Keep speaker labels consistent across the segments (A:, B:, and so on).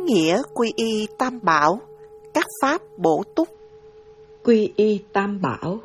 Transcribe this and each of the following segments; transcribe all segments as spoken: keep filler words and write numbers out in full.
A: nghĩa quy y Tam Bảo, các pháp bổ túc.
B: Quy y Tam Bảo.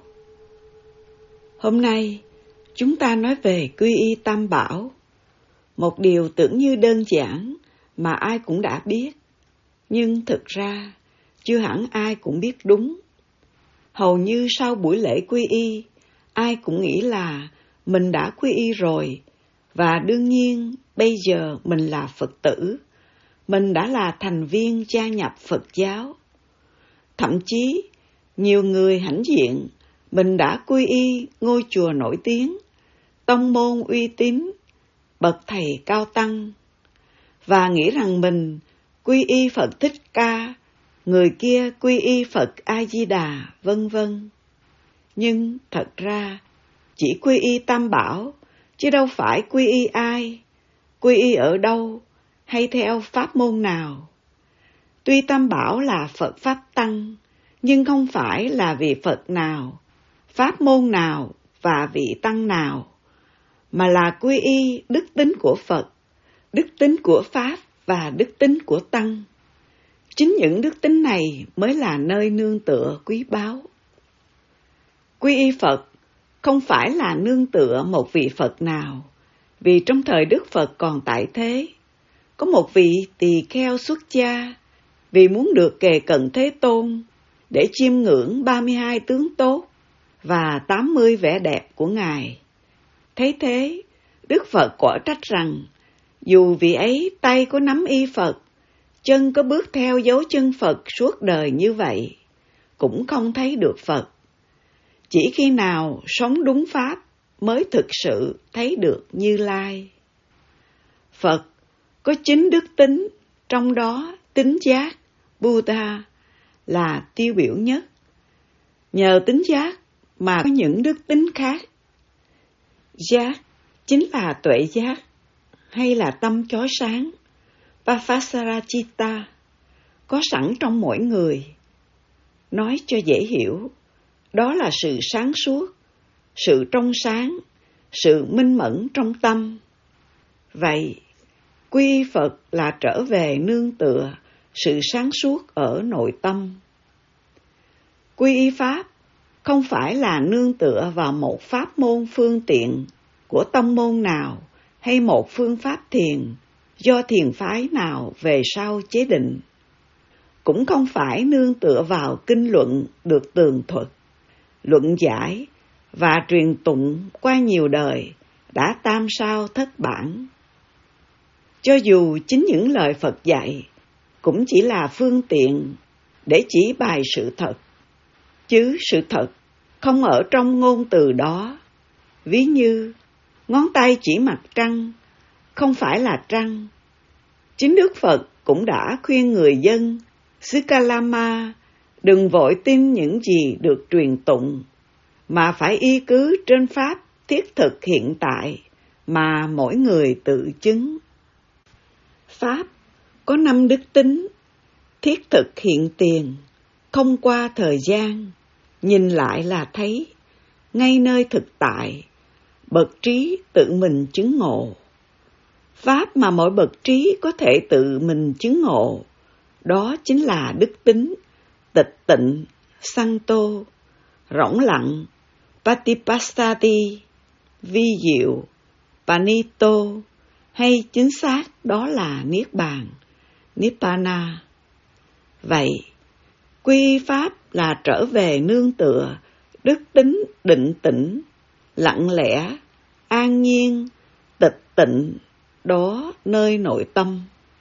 B: Hôm nay, chúng ta nói về quy y Tam Bảo, một điều tưởng như đơn giản mà ai cũng đã biết, nhưng thực ra chưa hẳn ai cũng biết đúng. Hầu như sau buổi lễ quy y, ai cũng nghĩ là mình đã quy y rồi, và đương nhiên bây giờ mình là Phật tử, mình đã là thành viên gia nhập Phật giáo. Thậm chí, nhiều người hãnh diện, mình đã quy y ngôi chùa nổi tiếng, tông môn uy tín, bậc thầy cao tăng, và nghĩ rằng mình quy y Phật Thích Ca, người kia quy y Phật A-di-đà, vân vân. Nhưng thật ra, chỉ quy y Tam Bảo, chứ đâu phải quy y ai, quy y ở đâu, hay theo pháp môn nào. Tuy Tam Bảo là Phật Pháp Tăng, nhưng không phải là vị Phật nào, pháp môn nào và vị Tăng nào, mà là quy y đức tính của Phật, đức tính của Pháp và đức tính của Tăng. Chính những đức tính này mới là nơi nương tựa quý báu. Quy y Phật không phải là nương tựa một vị Phật nào, vì trong thời Đức Phật còn tại thế, có một vị tỳ kheo xuất gia, vì muốn được kề cận Thế Tôn, để chiêm ngưỡng ba mươi hai tướng tốt và tám mươi vẻ đẹp của Ngài. Thấy thế, Đức Phật quả trách rằng, dù vị ấy tay có nắm y Phật, chân có bước theo dấu chân Phật suốt đời như vậy, cũng không thấy được Phật. Chỉ khi nào sống đúng Pháp mới thực sự thấy được Như Lai. Phật có chín đức tính, trong đó tính giác, Buddha, là tiêu biểu nhất. Nhờ tính giác mà có những đức tính khác. Giác chính là tuệ giác, hay là tâm chói sáng, Vapasaracitta, có sẵn trong mỗi người. Nói cho dễ hiểu, đó là sự sáng suốt, sự trong sáng, sự minh mẫn trong tâm. Vậy, quy y Phật là trở về nương tựa sự sáng suốt ở nội tâm. Quy y Pháp không phải là nương tựa vào một pháp môn phương tiện của tông môn nào hay một phương pháp thiền do thiền phái nào về sau chế định. Cũng không phải nương tựa vào kinh luận được tường thuật, luận giải và truyền tụng qua nhiều đời đã tam sao thất bản. Cho dù chính những lời Phật dạy cũng chỉ là phương tiện để chỉ bày sự thật, chứ sự thật không ở trong ngôn từ đó. Ví như ngón tay chỉ mặt trăng, không phải là trăng. Chính Đức Phật cũng đã khuyên người dân xứ Kalama đừng vội tin những gì được truyền tụng, mà phải y cứ trên pháp thiết thực hiện tại mà mỗi người tự chứng. Pháp có năm đức tính, thiết thực hiện tiền, không qua thời gian, nhìn lại là thấy, ngay nơi thực tại, bậc trí tự mình chứng ngộ. Pháp mà mỗi bậc trí có thể tự mình chứng ngộ, đó chính là đức tính, tịch tịnh, Santo, rỗng lặng, Patipassati, vi diệu, Panito, hay chính xác đó là Niết Bàn, Nibbana. Vậy, quy y Pháp là trở về nương tựa, đức tính định tĩnh, lặng lẽ, an nhiên, tịch tịnh, đó nơi nội tâm.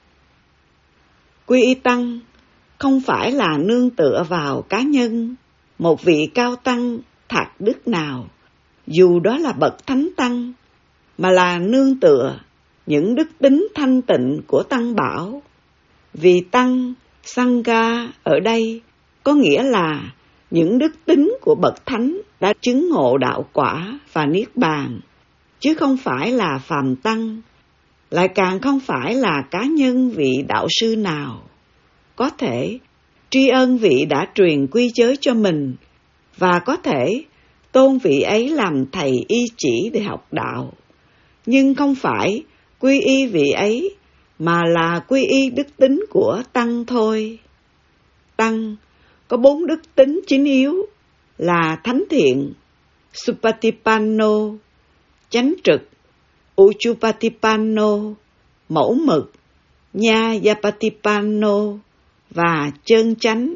B: Quy y Tăng không phải là nương tựa vào cá nhân, một vị cao tăng thạc đức nào, dù đó là bậc thánh tăng, mà là nương tựa những đức tính thanh tịnh của Tăng Bảo. Vì Tăng, Sangha ở đây có nghĩa là những đức tính của bậc thánh đã chứng ngộ đạo quả và Niết Bàn, chứ không phải là phàm tăng, lại càng không phải là cá nhân vị đạo sư nào. Có thể tri ân vị đã truyền quy giới cho mình, và có thể tôn vị ấy làm thầy y chỉ để học đạo, nhưng không phải quy y vị ấy mà là quy y đức tính của Tăng thôi. Tăng có bốn đức tính chính yếu là thánh thiện, Supatipanno, chánh trực, Uchupatipanno, mẫu mực, Nyayapatipanno và chân chánh,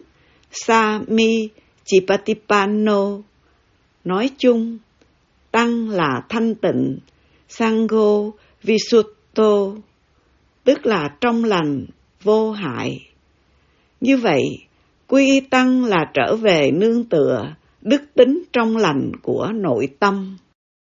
B: Samicipatipanno. Nói chung, Tăng là thanh tịnh, Sangho Visuddho, tức là trong lành, vô hại. Như vậy, quy y Tăng là trở về nương tựa đức tính trong lành của nội tâm.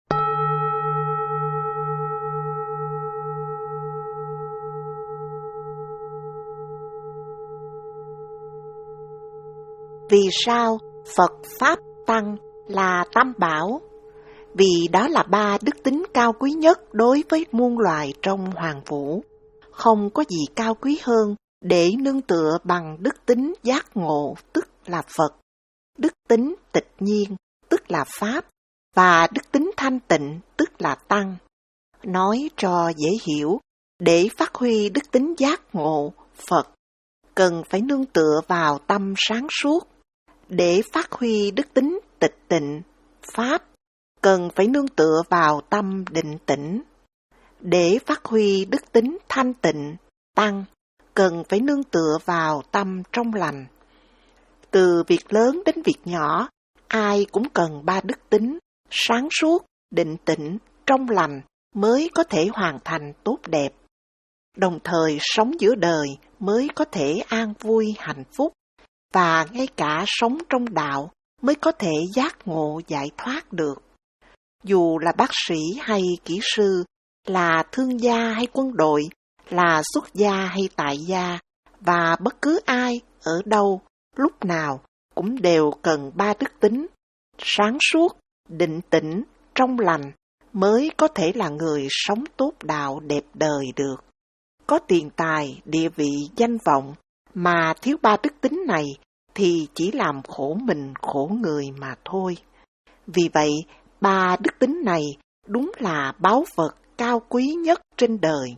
A: Vì sao Phật, Pháp, Tăng là tam bảo? Vì đó là ba đức tính cao quý nhất đối với muôn loài trong hoàng vũ. Không có gì cao quý hơn để nương tựa bằng đức tính giác ngộ, tức là Phật, đức tính tịch nhiên, tức là Pháp, và đức tính thanh tịnh, tức là Tăng. Nói cho dễ hiểu, để phát huy đức tính giác ngộ, Phật, cần phải nương tựa vào tâm sáng suốt. Để phát huy đức tính tịch tịnh, Pháp, cần phải nương tựa vào tâm định tĩnh. Để phát huy đức tính thanh tịnh, Tăng, cần phải nương tựa vào tâm trong lành. Từ việc lớn đến việc nhỏ, ai cũng cần ba đức tính, sáng suốt, định tĩnh, trong lành mới có thể hoàn thành tốt đẹp. Đồng thời sống giữa đời mới có thể an vui hạnh phúc, và ngay cả sống trong đạo mới có thể giác ngộ giải thoát được. Dù là bác sĩ hay kỹ sư, là thương gia hay quân đội, là xuất gia hay tại gia, và bất cứ ai, ở đâu, lúc nào cũng đều cần ba đức tính, sáng suốt, định tĩnh, trong lành, mới có thể là người sống tốt đạo đẹp đời được. Có tiền tài, địa vị, danh vọng, mà thiếu ba đức tính này thì chỉ làm khổ mình khổ người mà thôi. Vì vậy, ba đức tính này đúng là báu vật cao quý nhất trên đời.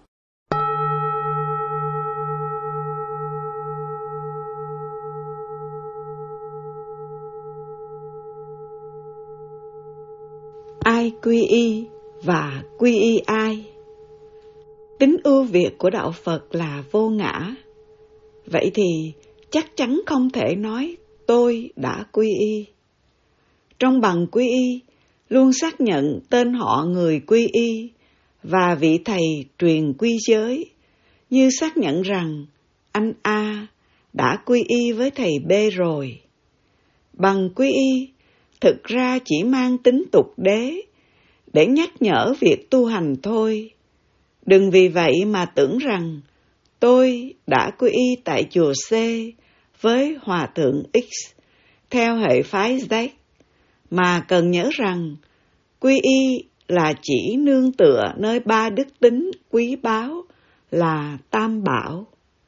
B: Ai quy y và quy y ai? Tính ưu việt của đạo Phật là vô ngã. Vậy thì chắc chắn không thể nói tôi đã quy y. Trong bằng quy y, luôn xác nhận tên họ người quy y và vị thầy truyền quy giới, như xác nhận rằng anh A đã quy y với thầy B rồi. Bằng quy y thực ra chỉ mang tính tục đế, để nhắc nhở việc tu hành thôi. Đừng vì vậy mà tưởng rằng tôi đã quy y tại chùa C với Hòa thượng X theo hệ phái Z, mà cần nhớ rằng quy y là chỉ nương tựa nơi ba đức tính quý báu là Tam Bảo.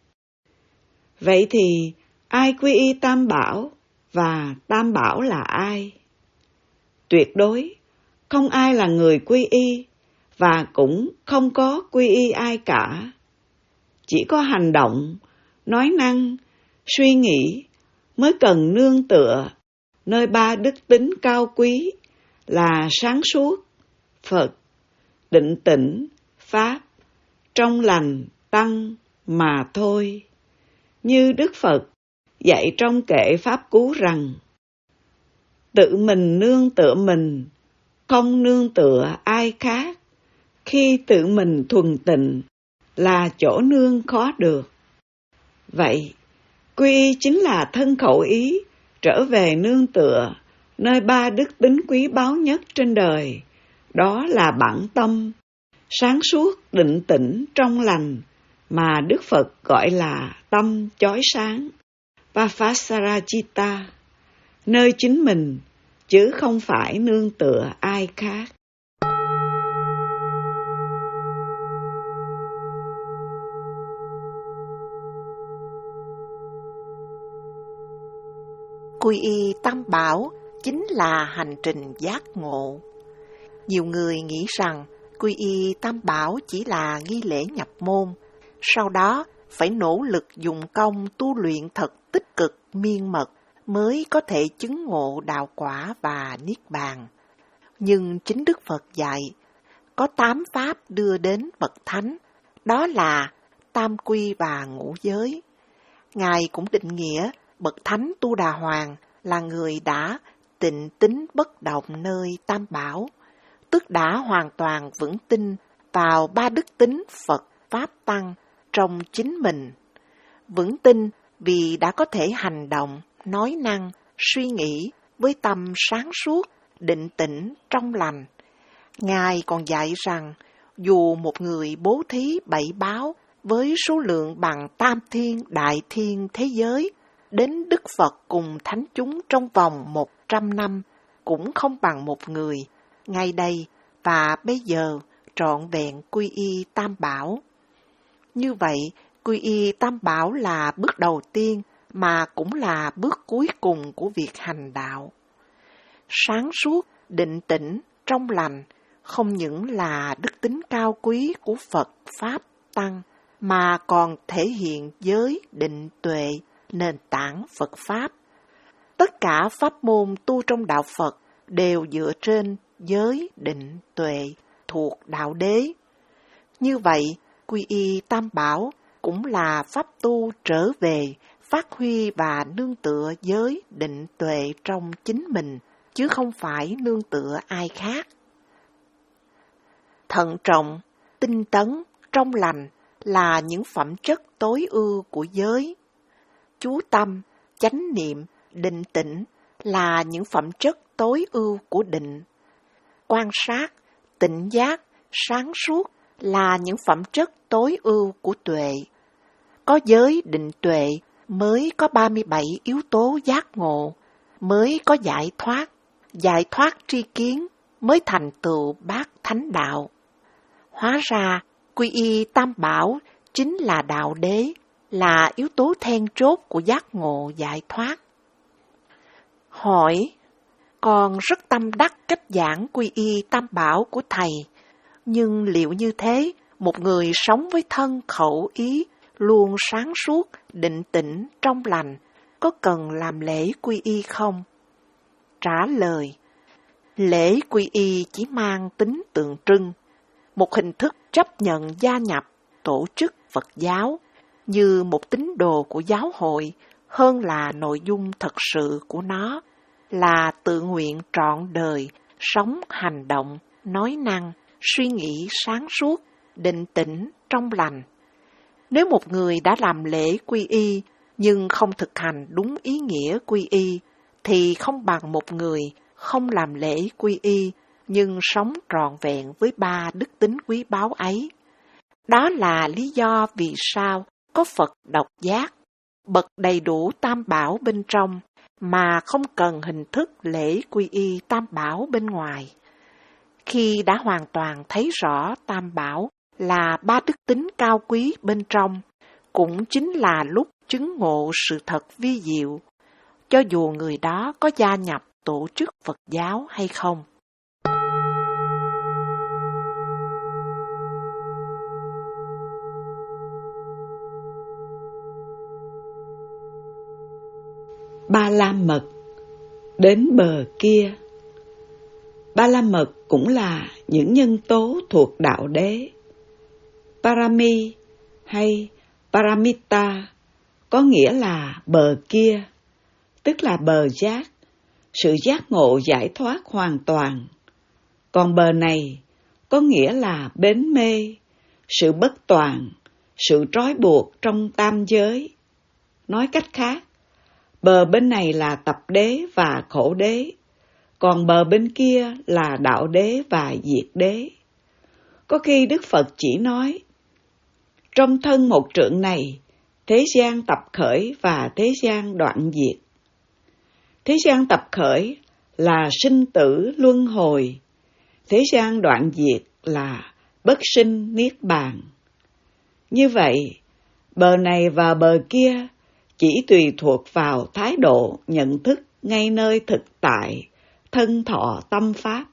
B: Vậy thì ai quy y Tam Bảo và Tam Bảo là ai? Tuyệt đối không ai là người quy y và cũng không có quy y ai cả. Chỉ có hành động, nói năng, suy nghĩ mới cần nương tựa nơi ba đức tính cao quý là sáng suốt, Phật, định tĩnh, Pháp, trong lành, Tăng mà thôi. Như Đức Phật dạy trong kệ Pháp Cú rằng, tự mình nương tựa mình, không nương tựa ai khác. Khi tự mình thuần tịnh là chỗ nương khó được. Vậy, quy y chính là thân khẩu ý trở về nương tựa nơi ba đức tính quý báu nhất trên đời, đó là bản tâm, sáng suốt, định tĩnh, trong lành, mà Đức Phật gọi là tâm chói sáng, Vapasarajita, nơi chính mình, chứ không phải nương tựa ai khác.
A: Quy y Tam Bảo chính là hành trình giác ngộ. Nhiều người nghĩ rằng quy y Tam Bảo chỉ là nghi lễ nhập môn, Sau đó phải nỗ lực dùng công tu luyện thật tích cực miên mật mới có thể chứng ngộ đạo quả và niết bàn. Nhưng chính Đức Phật dạy, có tám pháp đưa đến bậc thánh, đó là tam quy và ngũ giới. Ngài cũng định nghĩa bậc thánh Tu Đà Hoàng là người đã tịnh tín bất động nơi tam bảo, tức đã hoàn toàn vững tin vào ba đức tính Phật, Pháp, Tăng trong chính mình. Vững tin vì đã có thể hành động, nói năng, suy nghĩ với tâm sáng suốt, định tĩnh, trong lành. Ngài còn dạy rằng, dù một người bố thí bảy báo với số lượng bằng tam thiên đại thiên thế giới, đến Đức Phật cùng thánh chúng trong vòng một trăm năm, cũng không bằng một người, ngay đây và bây giờ trọn vẹn quy y tam bảo. Như vậy, quy y tam bảo là bước đầu tiên mà cũng là bước cuối cùng của việc hành đạo. Sáng suốt, định tĩnh, trong lành không những là đức tính cao quý của Phật, Pháp, Tăng, mà còn thể hiện giới, định, tuệ, nền tảng Phật Pháp. Tất cả pháp môn tu trong đạo Phật đều dựa trên giới, định, tuệ, thuộc đạo đế. Như vậy, quy y tam bảo cũng là pháp tu trở về, phát huy và nương tựa giới, định, tuệ trong chính mình, chứ không phải nương tựa ai khác. Thận trọng, tinh tấn, trong lành là những phẩm chất tối ưu của giới. Chú tâm, chánh niệm, định tĩnh là những phẩm chất tối ưu của định. Quan sát, tỉnh giác, sáng suốt là những phẩm chất tối ưu của tuệ. Có giới định tuệ mới có ba mươi bảy yếu tố giác ngộ, mới có giải thoát, giải thoát tri kiến mới thành tựu bát thánh đạo. Hóa ra, quy y tam bảo chính là đạo đế, là yếu tố then chốt của giác ngộ giải thoát. Hỏi, con rất tâm đắc cách giảng quy y tam bảo của Thầy, nhưng liệu như thế, một người sống với thân khẩu ý luôn sáng suốt, định tĩnh, trong lành, có cần làm lễ quy y không? Trả lời, lễ quy y chỉ mang tính tượng trưng, một hình thức chấp nhận gia nhập tổ chức Phật giáo như một tín đồ của giáo hội, hơn là nội dung thật sự của nó, là tự nguyện trọn đời, sống hành động, nói năng, suy nghĩ sáng suốt, định tĩnh, trong lành. Nếu một người đã làm lễ quy y, nhưng không thực hành đúng ý nghĩa quy y, thì không bằng một người không làm lễ quy y, nhưng sống trọn vẹn với ba đức tính quý báu ấy. Đó là lý do vì sao có Phật độc giác, bậc đầy đủ tam bảo bên trong, mà không cần hình thức lễ quy y tam bảo bên ngoài. Khi đã hoàn toàn thấy rõ tam bảo là ba đức tính cao quý bên trong, cũng chính là lúc chứng ngộ sự thật vi diệu, cho dù người đó có gia nhập tổ chức Phật giáo hay không.
B: Ba la mật đến bờ kia. Ba la mật cũng là những nhân tố thuộc đạo đế. Parami hay Paramita có nghĩa là bờ kia, tức là bờ giác, sự giác ngộ giải thoát hoàn toàn. Còn bờ này có nghĩa là bến mê, sự bất toàn, sự trói buộc trong tam giới. Nói cách khác, bờ bên này là tập đế và khổ đế, còn bờ bên kia là đạo đế và diệt đế. Có khi Đức Phật chỉ nói, trong thân một trượng này, thế gian tập khởi và thế gian đoạn diệt. Thế gian tập khởi là sinh tử luân hồi, thế gian đoạn diệt là bất sinh niết bàn. Như vậy, bờ này và bờ kia chỉ tùy thuộc vào thái độ nhận thức ngay nơi thực tại, thân thọ tâm pháp,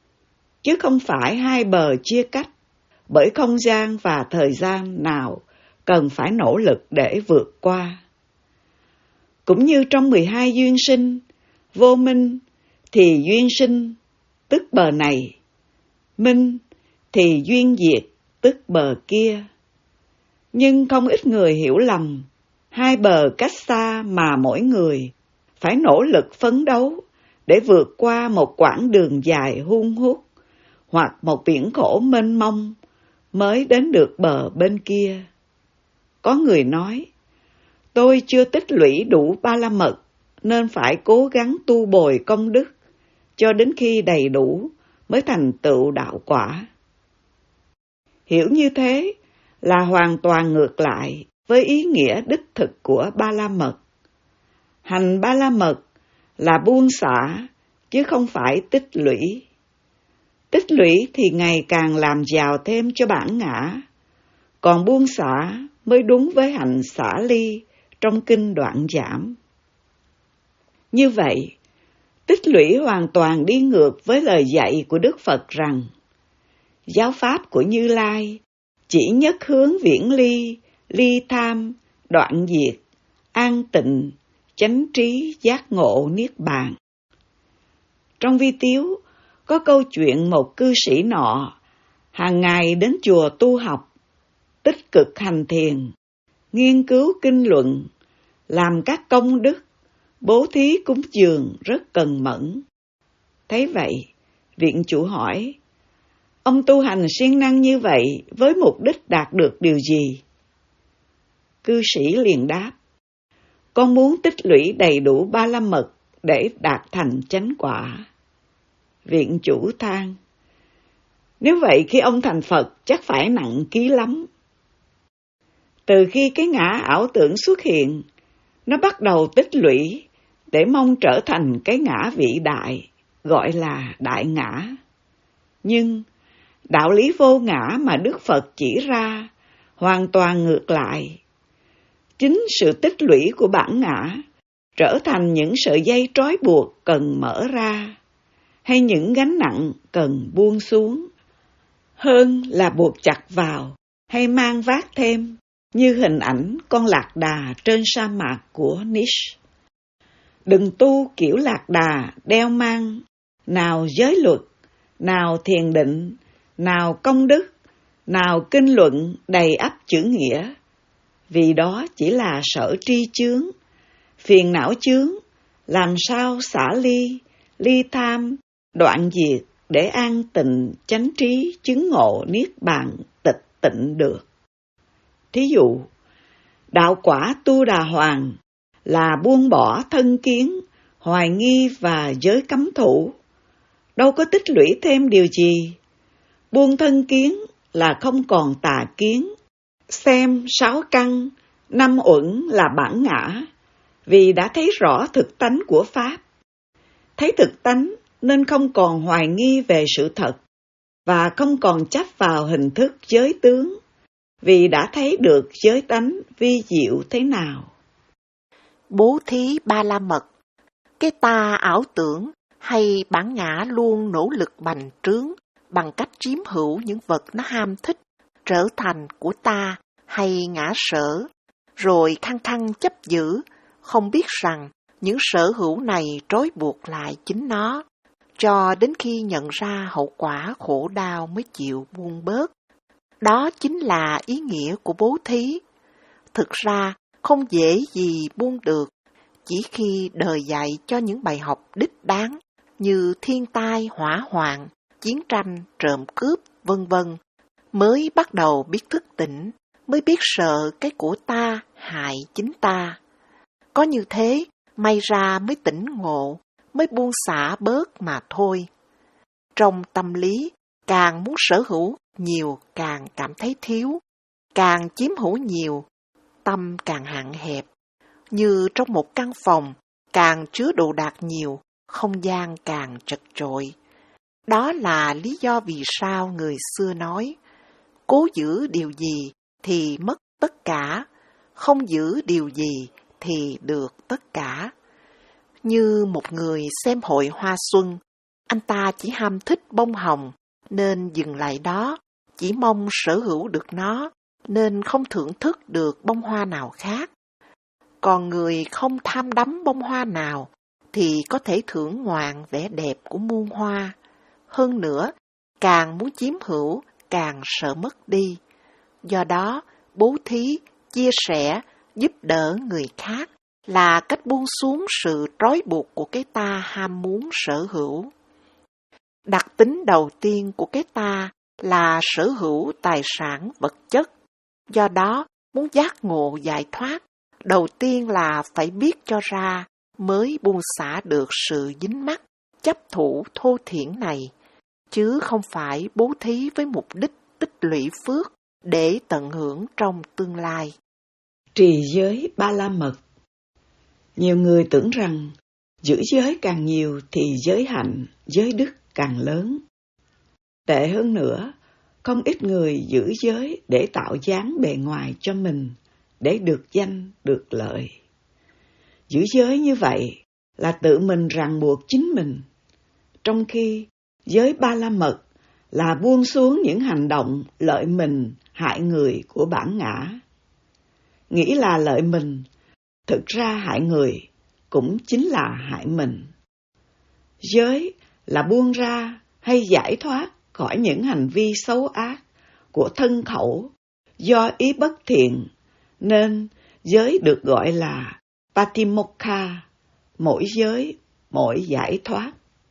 B: chứ không phải hai bờ chia cách bởi không gian và thời gian nào cần phải nỗ lực để vượt qua. Cũng như trong mười hai duyên sinh, vô minh thì duyên sinh, tức bờ này, minh thì duyên diệt, tức bờ kia. Nhưng không ít người hiểu lầm, hai bờ cách xa mà mỗi người phải nỗ lực phấn đấu để vượt qua một quãng đường dài hun hút hoặc một biển khổ mênh mông mới đến được bờ bên kia. Có người nói, tôi chưa tích lũy đủ ba la mật nên phải cố gắng tu bồi công đức cho đến khi đầy đủ mới thành tựu đạo quả. Hiểu như thế là hoàn toàn ngược lại với ý nghĩa đích thực của ba la mật. Hành ba la mật là buông xả chứ không phải tích lũy. Tích lũy thì ngày càng làm giàu thêm cho bản ngã, còn buông xả mới đúng với hạnh xả ly trong kinh Đoạn Giảm. Như vậy, tích lũy hoàn toàn đi ngược với lời dạy của Đức Phật rằng giáo pháp của Như Lai chỉ nhất hướng viễn ly, ly tham, đoạn diệt, an tịnh, chánh trí, giác ngộ, niết bàn. Trong vi tiếu, có câu chuyện một cư sĩ nọ hàng ngày đến chùa tu học, tích cực hành thiền, nghiên cứu kinh luận, làm các công đức, bố thí cúng dường rất cần mẫn. Thấy vậy, viện chủ hỏi, ông tu hành siêng năng như vậy với mục đích đạt được điều gì? Cư sĩ liền đáp, con muốn tích lũy đầy đủ ba la mật để đạt thành chánh quả. Viện chủ than, nếu vậy khi ông thành Phật chắc phải nặng ký lắm. Từ khi cái ngã ảo tưởng xuất hiện, nó bắt đầu tích lũy để mong trở thành cái ngã vĩ đại, gọi là đại ngã. Nhưng đạo lý vô ngã mà Đức Phật chỉ ra hoàn toàn ngược lại. Chính sự tích lũy của bản ngã trở thành những sợi dây trói buộc cần mở ra, hay những gánh nặng cần buông xuống, hơn là buộc chặt vào hay mang vác thêm, như hình ảnh con lạc đà trên sa mạc của Nietzsche. Đừng tu kiểu lạc đà đeo mang, nào giới luật, nào thiền định, nào công đức, nào kinh luận đầy ắp chữ nghĩa, vì đó chỉ là sở tri chướng, phiền não chướng, làm sao xả ly, ly tham, đoạn diệt để an tịnh, chánh trí, chứng ngộ, niết bàn, tịch tịnh được. Thí dụ, đạo quả Tu Đà Hoàng là buông bỏ thân kiến, hoài nghi và giới cấm thủ, đâu có tích lũy thêm điều gì. Buông thân kiến là không còn tà kiến, xem sáu căn, năm uẩn là bản ngã, vì đã thấy rõ thực tánh của Pháp. Thấy thực tánh nên không còn hoài nghi về sự thật, và không còn chấp vào hình thức giới tướng, vì đã thấy được giới tánh vi diệu thế nào.
A: Bố thí ba la mật, cái ta ảo tưởng hay bản ngã luôn nỗ lực bành trướng bằng cách chiếm hữu những vật nó ham thích, trở thành của ta hay ngã sở, rồi khăng khăng chấp giữ, không biết rằng những sở hữu này trói buộc lại chính nó, cho đến khi nhận ra hậu quả khổ đau mới chịu buông bớt. Đó chính là ý nghĩa của bố thí. Thực ra, không dễ gì buông được, chỉ khi đời dạy cho những bài học đích đáng như thiên tai, hỏa hoạn, chiến tranh, trộm cướp, vân vân, mới bắt đầu biết thức tỉnh, mới biết sợ cái của ta hại chính ta. Có như thế, may ra mới tỉnh ngộ, mới buông xả bớt mà thôi. Trong tâm lý, càng muốn sở hữu nhiều càng cảm thấy thiếu, càng chiếm hữu nhiều, tâm càng hạn hẹp. Như trong một căn phòng, càng chứa đồ đạc nhiều, không gian càng chật chội. Đó là lý do vì sao người xưa nói, cố giữ điều gì thì mất tất cả, không giữ điều gì thì được tất cả. Như một người xem hội hoa xuân, anh ta chỉ ham thích bông hồng, nên dừng lại đó, chỉ mong sở hữu được nó, nên không thưởng thức được bông hoa nào khác. Còn người không tham đắm bông hoa nào thì có thể thưởng ngoạn vẻ đẹp của muôn hoa. Hơn nữa, càng muốn chiếm hữu, càng sợ mất đi. Do đó, bố thí, chia sẻ, giúp đỡ người khác là cách buông xuống sự trói buộc của cái ta ham muốn sở hữu. Đặc tính đầu tiên của cái ta là sở hữu tài sản vật chất. Do đó, muốn giác ngộ giải thoát, đầu tiên là phải biết cho ra mới buông xả được sự dính mắc, chấp thủ thô thiển này, chứ không phải bố thí với mục đích tích lũy phước để tận hưởng trong tương lai.
B: Trì giới Ba La Mật. Nhiều người tưởng rằng giữ giới càng nhiều thì giới hạnh, giới đức càng lớn. Tệ hơn nữa, không ít người giữ giới để tạo dáng bề ngoài cho mình, để được danh, được lợi. Giữ giới như vậy là tự mình ràng buộc chính mình, trong khi giới Ba La Mật là buông xuống những hành động lợi mình, hại người của bản ngã. Nghĩ là lợi mình, thực ra hại người cũng chính là hại mình. Giới là buông ra hay giải thoát khỏi những hành vi xấu ác của thân khẩu do ý bất thiện, nên giới được gọi là Patimokkha, mỗi giới, mỗi giải thoát.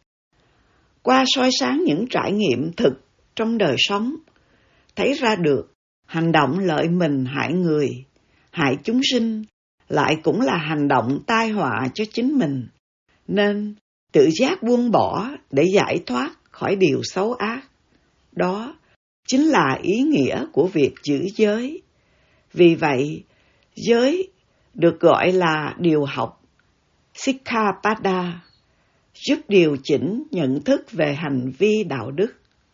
B: Qua soi sáng những trải nghiệm thực trong đời sống, thấy ra được hành động lợi mình hại người, hại chúng sinh, lại cũng là hành động tai họa cho chính mình, nên tự giác buông bỏ để giải thoát khỏi điều xấu ác. Đó chính là ý nghĩa của việc giữ giới. Vì vậy, giới được gọi là điều học Sikkhapada, giúp điều chỉnh nhận thức về hành vi đạo đức.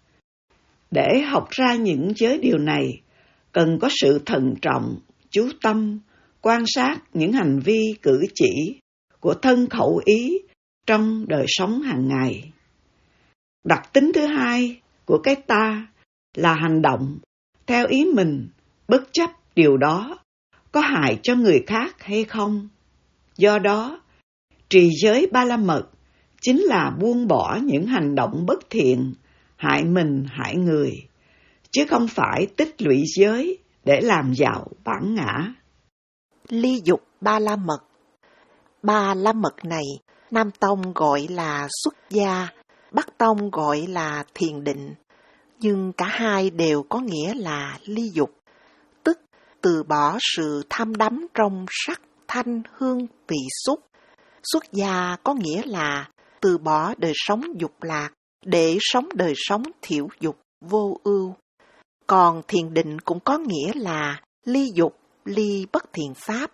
B: Để học ra những giới điều này, cần có sự thận trọng, chú tâm, quan sát những hành vi cử chỉ của thân khẩu ý trong đời sống hàng ngày. Đặc tính thứ hai của cái ta là hành động theo ý mình, bất chấp điều đó có hại cho người khác hay không. Do đó, trì giới Ba La Mật chính là buông bỏ những hành động bất thiện, hại mình hại người, chứ không phải tích lũy giới để làm giàu bản ngã.
A: Ly dục Ba La Mật. Ba La Mật này, Nam Tông gọi là xuất gia, Bắc Tông gọi là thiền định, nhưng cả hai đều có nghĩa là ly dục, tức từ bỏ sự tham đắm trong sắc, thanh, hương, vị xúc. Xuất gia có nghĩa là từ bỏ đời sống dục lạc để sống đời sống thiểu dục, vô ưu. Còn thiền định cũng có nghĩa là ly dục, ly bất thiện pháp.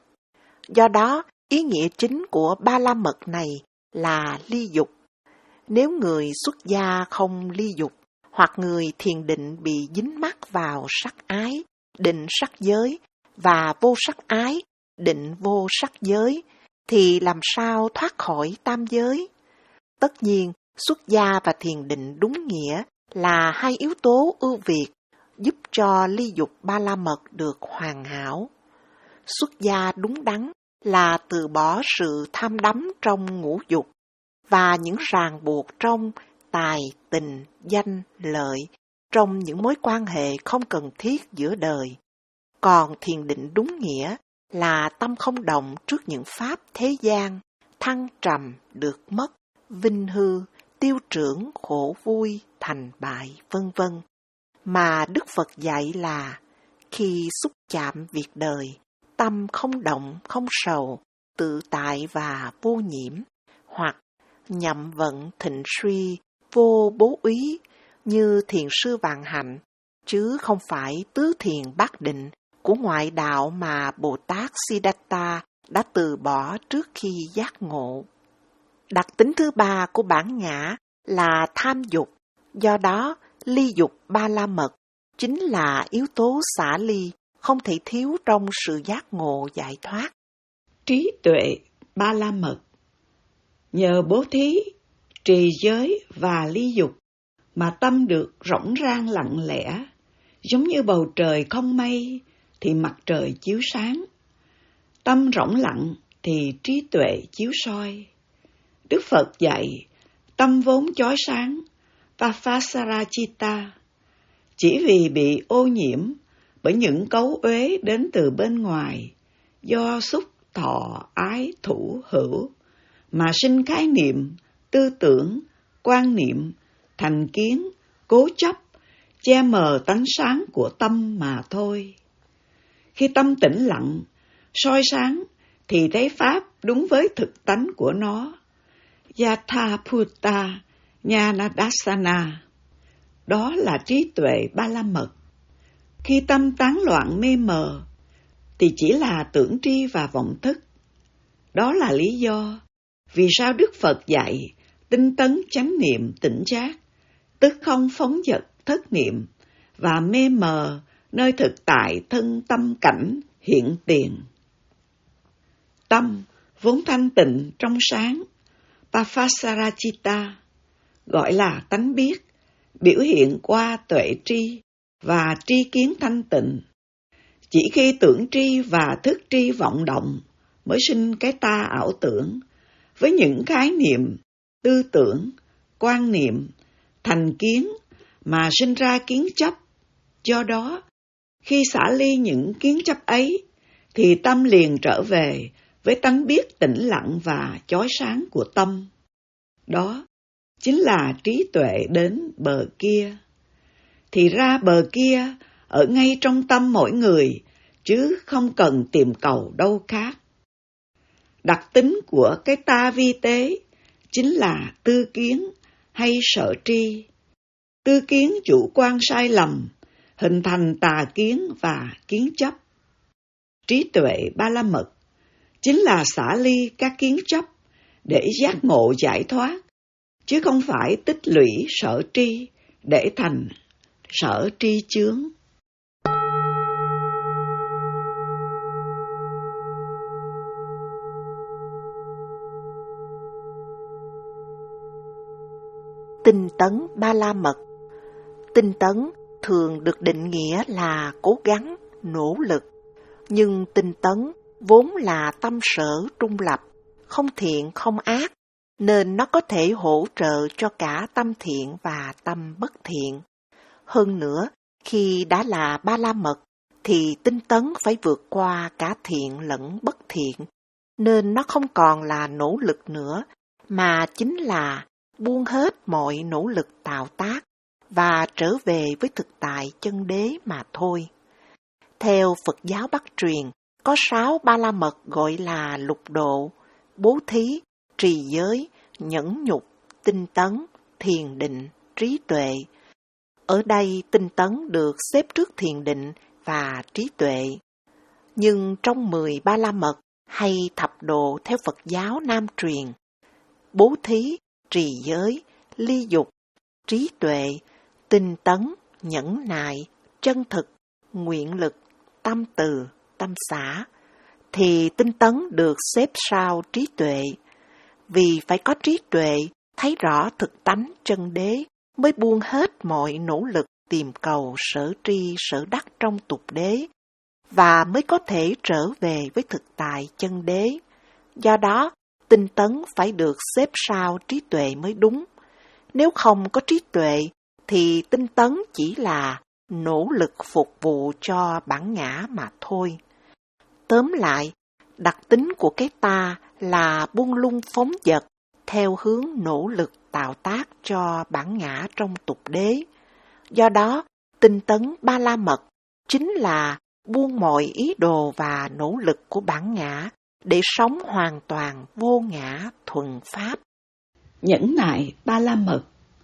A: Do đó, ý nghĩa chính của Ba La Mật này là ly dục. Nếu người xuất gia không ly dục, hoặc người thiền định bị dính mắc vào sắc ái, định sắc giới, và vô sắc ái, định vô sắc giới, thì làm sao thoát khỏi tam giới? Tất nhiên, xuất gia và thiền định đúng nghĩa là hai yếu tố ưu việt, giúp cho ly dục Ba La Mật được hoàn hảo. Xuất gia đúng đắn là từ bỏ sự tham đắm trong ngũ dục và những ràng buộc trong tài, tình, danh, lợi, trong những mối quan hệ không cần thiết giữa đời. Còn thiền định đúng nghĩa là tâm không động trước những pháp thế gian, thăng trầm, được mất, vinh hư, tiêu trưởng, khổ vui, thành bại, vân vân. Mà Đức Phật dạy là khi xúc chạm việc đời, tâm không động, không sầu, tự tại và vô nhiễm, hoặc nhậm vận thịnh suy, vô bố úy, như thiền sư Vạn Hạnh, chứ không phải tứ thiền bát định của ngoại đạo mà Bồ Tát Siddhartha đã từ bỏ trước khi giác ngộ. Đặc tính thứ ba của bản ngã là tham dục, do đó ly dục Ba La Mật chính là yếu tố xả ly không thể thiếu trong sự giác ngộ giải thoát.
B: Trí tuệ Ba La Mật. Nhờ bố thí, trì giới và ly dục mà tâm được rỗng rang lặng lẽ, giống như bầu trời không mây, thì mặt trời chiếu sáng. Tâm rỗng lặng thì trí tuệ chiếu soi. Đức Phật dạy, tâm vốn chói sáng, Papasarachita, chỉ vì bị ô nhiễm bởi những cấu uế đến từ bên ngoài, do xúc thọ ái thủ hữu, mà sinh khái niệm, tư tưởng, quan niệm, thành kiến, cố chấp, che mờ tánh sáng của tâm mà thôi. Khi tâm tĩnh lặng, soi sáng, thì thấy Pháp đúng với thực tánh của nó. Yathabhuta Jnanadassana, đó là trí tuệ ba la mật. Khi tâm tán loạn mê mờ, thì chỉ là tưởng tri và vọng thức. Đó là lý do vì sao Đức Phật dạy tinh tấn chánh niệm tỉnh giác, tức không phóng dật thất niệm và mê mờ nơi thực tại thân tâm cảnh hiện tiền. Tâm vốn thanh tịnh trong sáng, Papasarachita, gọi là tánh biết, biểu hiện qua tuệ tri và tri kiến thanh tịnh. Chỉ khi tưởng tri và thức tri vọng động mới sinh cái ta ảo tưởng, với những khái niệm, tư tưởng, quan niệm, thành kiến mà sinh ra kiến chấp. Do đó, khi xả ly những kiến chấp ấy, thì tâm liền trở về với tánh biết tĩnh lặng và chói sáng của tâm. Đó chính là trí tuệ đến bờ kia. Thì ra bờ kia ở ngay trong tâm mỗi người, chứ không cần tìm cầu đâu khác. Đặc tính của cái ta vi tế chính là tư kiến hay sở tri. Tư kiến chủ quan sai lầm, hình thành tà kiến và kiến chấp. Trí tuệ ba la mật chính là xả ly các kiến chấp để giác ngộ giải thoát, chứ không phải tích lũy sở tri để thành sở tri chướng.
A: Tinh tấn ba la mật. Tinh tấn thường được định nghĩa là cố gắng, nỗ lực, nhưng tinh tấn vốn là tâm sở trung lập, không thiện không ác, nên nó có thể hỗ trợ cho cả tâm thiện và tâm bất thiện. Hơn nữa, khi đã là ba la mật, thì tinh tấn phải vượt qua cả thiện lẫn bất thiện, nên nó không còn là nỗ lực nữa, mà chính là buông hết mọi nỗ lực tạo tác và trở về với thực tại chân đế mà thôi. Theo Phật giáo Bắc truyền, có sáu ba la mật gọi là lục độ: bố thí, trì giới, nhẫn nhục, tinh tấn, thiền định, trí tuệ. Ở đây tinh tấn được xếp trước thiền định và trí tuệ. Nhưng trong mười ba la mật hay thập độ theo Phật giáo Nam truyền, bố thí, trì giới, ly dục, trí tuệ, tinh tấn, nhẫn nại, chân thực, nguyện lực, tâm từ, tâm xả, thì tinh tấn được xếp sau trí tuệ. Vì phải có trí tuệ, thấy rõ thực tánh chân đế, mới buông hết mọi nỗ lực tìm cầu sở tri sở đắc trong tục đế, và mới có thể trở về với thực tại chân đế. Do đó, tinh tấn phải được xếp sau trí tuệ mới đúng. Nếu không có trí tuệ, thì tinh tấn chỉ là nỗ lực phục vụ cho bản ngã mà thôi. Tóm lại, đặc tính của cái ta là buông lung phóng dật theo hướng nỗ lực tạo tác cho bản ngã trong tục đế. Do đó, tinh tấn ba la mật chính là buông mọi ý đồ và nỗ lực của bản ngã để sống hoàn toàn vô ngã thuần pháp.
B: Nhẫn nại ba la mật.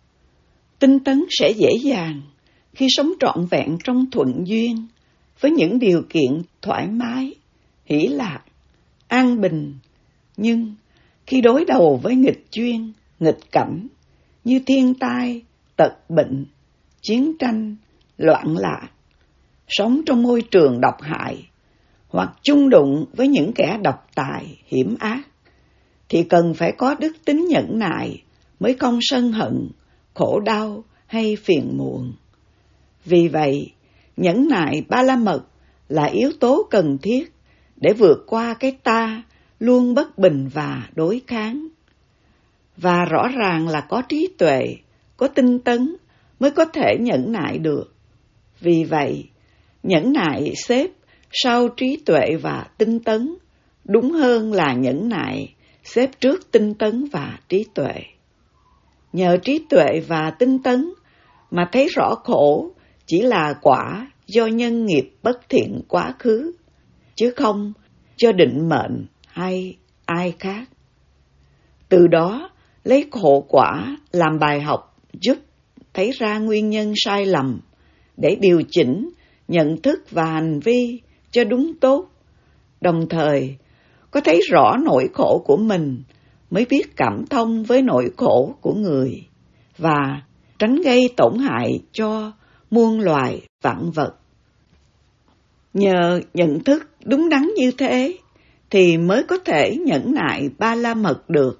B: Tinh tấn sẽ dễ dàng khi sống trọn vẹn trong thuận duyên với những điều kiện thoải mái, hỷ lạc, an bình. Nhưng khi đối đầu với nghịch duyên, nghịch cảnh như thiên tai, tật bệnh, chiến tranh, loạn lạc, sống trong môi trường độc hại hoặc chung đụng với những kẻ độc tài, hiểm ác, thì cần phải có đức tính nhẫn nại mới không sân hận, khổ đau hay phiền muộn. Vì vậy, nhẫn nại ba la mật là yếu tố cần thiết để vượt qua cái ta luôn bất bình và đối kháng. Và rõ ràng là có trí tuệ, có tinh tấn mới có thể nhẫn nại được. Vì vậy, nhẫn nại xếp sau trí tuệ và tinh tấn, đúng hơn là nhẫn nại xếp trước tinh tấn và trí tuệ. Nhờ trí tuệ và tinh tấn mà thấy rõ khổ chỉ là quả do nhân nghiệp bất thiện quá khứ, chứ không do định mệnh hay ai khác. Từ đó, lấy khổ quả làm bài học giúp thấy ra nguyên nhân sai lầm để điều chỉnh nhận thức và hành vi cho đúng tốt, đồng thời có thấy rõ nỗi khổ của mình mới biết cảm thông với nỗi khổ của người và tránh gây tổn hại cho muôn loài vạn vật. Nhờ nhận thức đúng đắn như thế thì mới có thể nhẫn nại ba la mật được.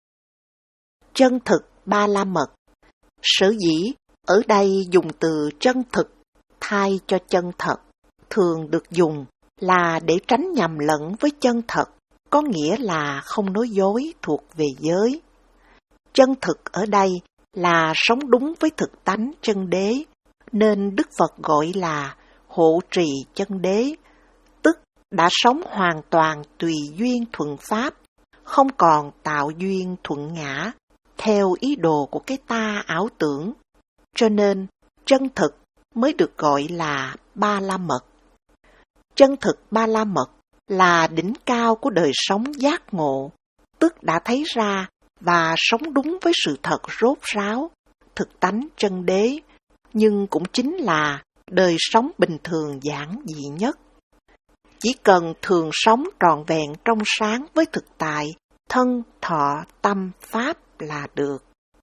A: Chân thực ba la mật. Sở dĩ ở đây dùng từ chân thực thay cho chân thật thường được dùng là để tránh nhầm lẫn với chân thật, có nghĩa là không nói dối thuộc về giới. Chân thực ở đây là sống đúng với thực tánh chân đế, nên Đức Phật gọi là hộ trì chân đế, tức đã sống hoàn toàn tùy duyên thuận pháp, không còn tạo duyên thuận ngã, theo ý đồ của cái ta ảo tưởng. Cho nên, chân thực mới được gọi là ba la mật. Chân thực ba la mật là đỉnh cao của đời sống giác ngộ, tức đã thấy ra và sống đúng với sự thật rốt ráo, thực tánh chân đế, nhưng cũng chính là đời sống bình thường giản dị nhất. Chỉ cần thường sống trọn vẹn trong sáng với thực tại, thân, thọ, tâm, pháp là được.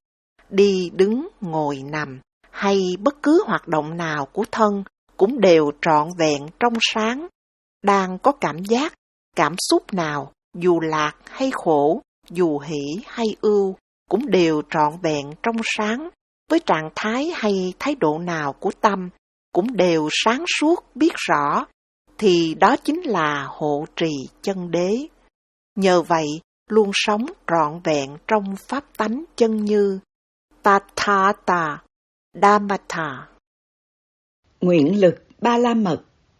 A: Đi, đứng, ngồi, nằm hay bất cứ hoạt động nào của thân cũng đều trọn vẹn trong sáng. Đang có cảm giác, cảm xúc nào, dù lạc hay khổ, dù hỷ hay ưu, cũng đều trọn vẹn trong sáng. Với trạng thái hay thái độ nào của tâm, cũng đều sáng suốt biết rõ, thì đó chính là hộ trì chân đế. Nhờ vậy, luôn sống trọn vẹn trong pháp tánh chân như Tathata Dhammata.
B: Nguyện lực ba la mật.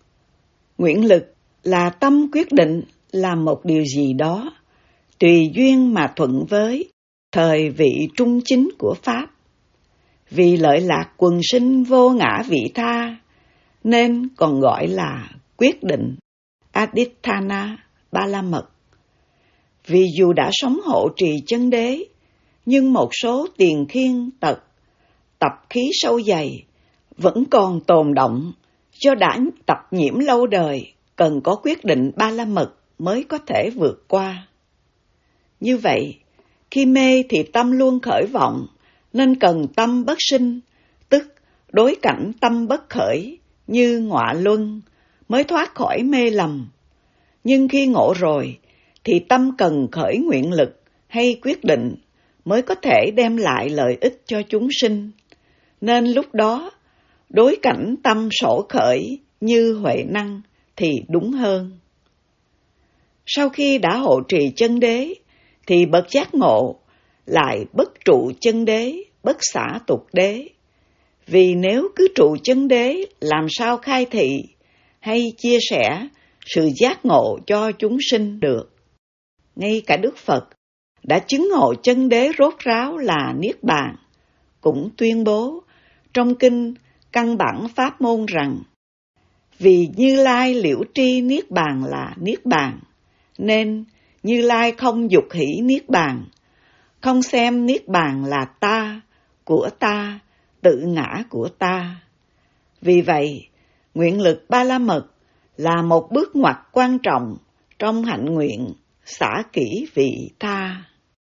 B: Nguyện lực là tâm quyết định làm một điều gì đó, tùy duyên mà thuận với thời vị trung chính của Pháp. Vì lợi lạc quần sinh vô ngã vị tha, nên còn gọi là quyết định Adhitthana ba la mật. Vì dù đã sống hộ trì chân đế, nhưng một số tiền khiên tật, tập khí sâu dày, vẫn còn tồn động do đã tập nhiễm lâu đời, cần có quyết định ba la mật mới có thể vượt qua. Như vậy, khi mê thì tâm luôn khởi vọng, nên cần tâm bất sinh, tức đối cảnh tâm bất khởi như ngọa luân, mới thoát khỏi mê lầm. Nhưng khi ngộ rồi, thì tâm cần khởi nguyện lực hay quyết định mới có thể đem lại lợi ích cho chúng sinh. Nên lúc đó, đối cảnh tâm sổ khởi như huệ năng thì đúng hơn. Sau khi đã hộ trì chân đế, thì bậc giác ngộ lại bất trụ chân đế, bất xả tục đế. Vì nếu cứ trụ chân đế, làm sao khai thị hay chia sẻ sự giác ngộ cho chúng sinh được. Ngay cả Đức Phật đã chứng ngộ chân đế rốt ráo là Niết Bàn, cũng tuyên bố trong kinh Căn bản Pháp môn rằng, vì Như Lai liễu tri Niết Bàn là Niết Bàn, nên Như Lai không dục hỷ Niết Bàn, không xem Niết Bàn là ta, của ta, tự ngã của ta. Vì vậy, nguyện lực ba la mật là một bước ngoặt quan trọng trong hạnh nguyện xả kỹ vị tha.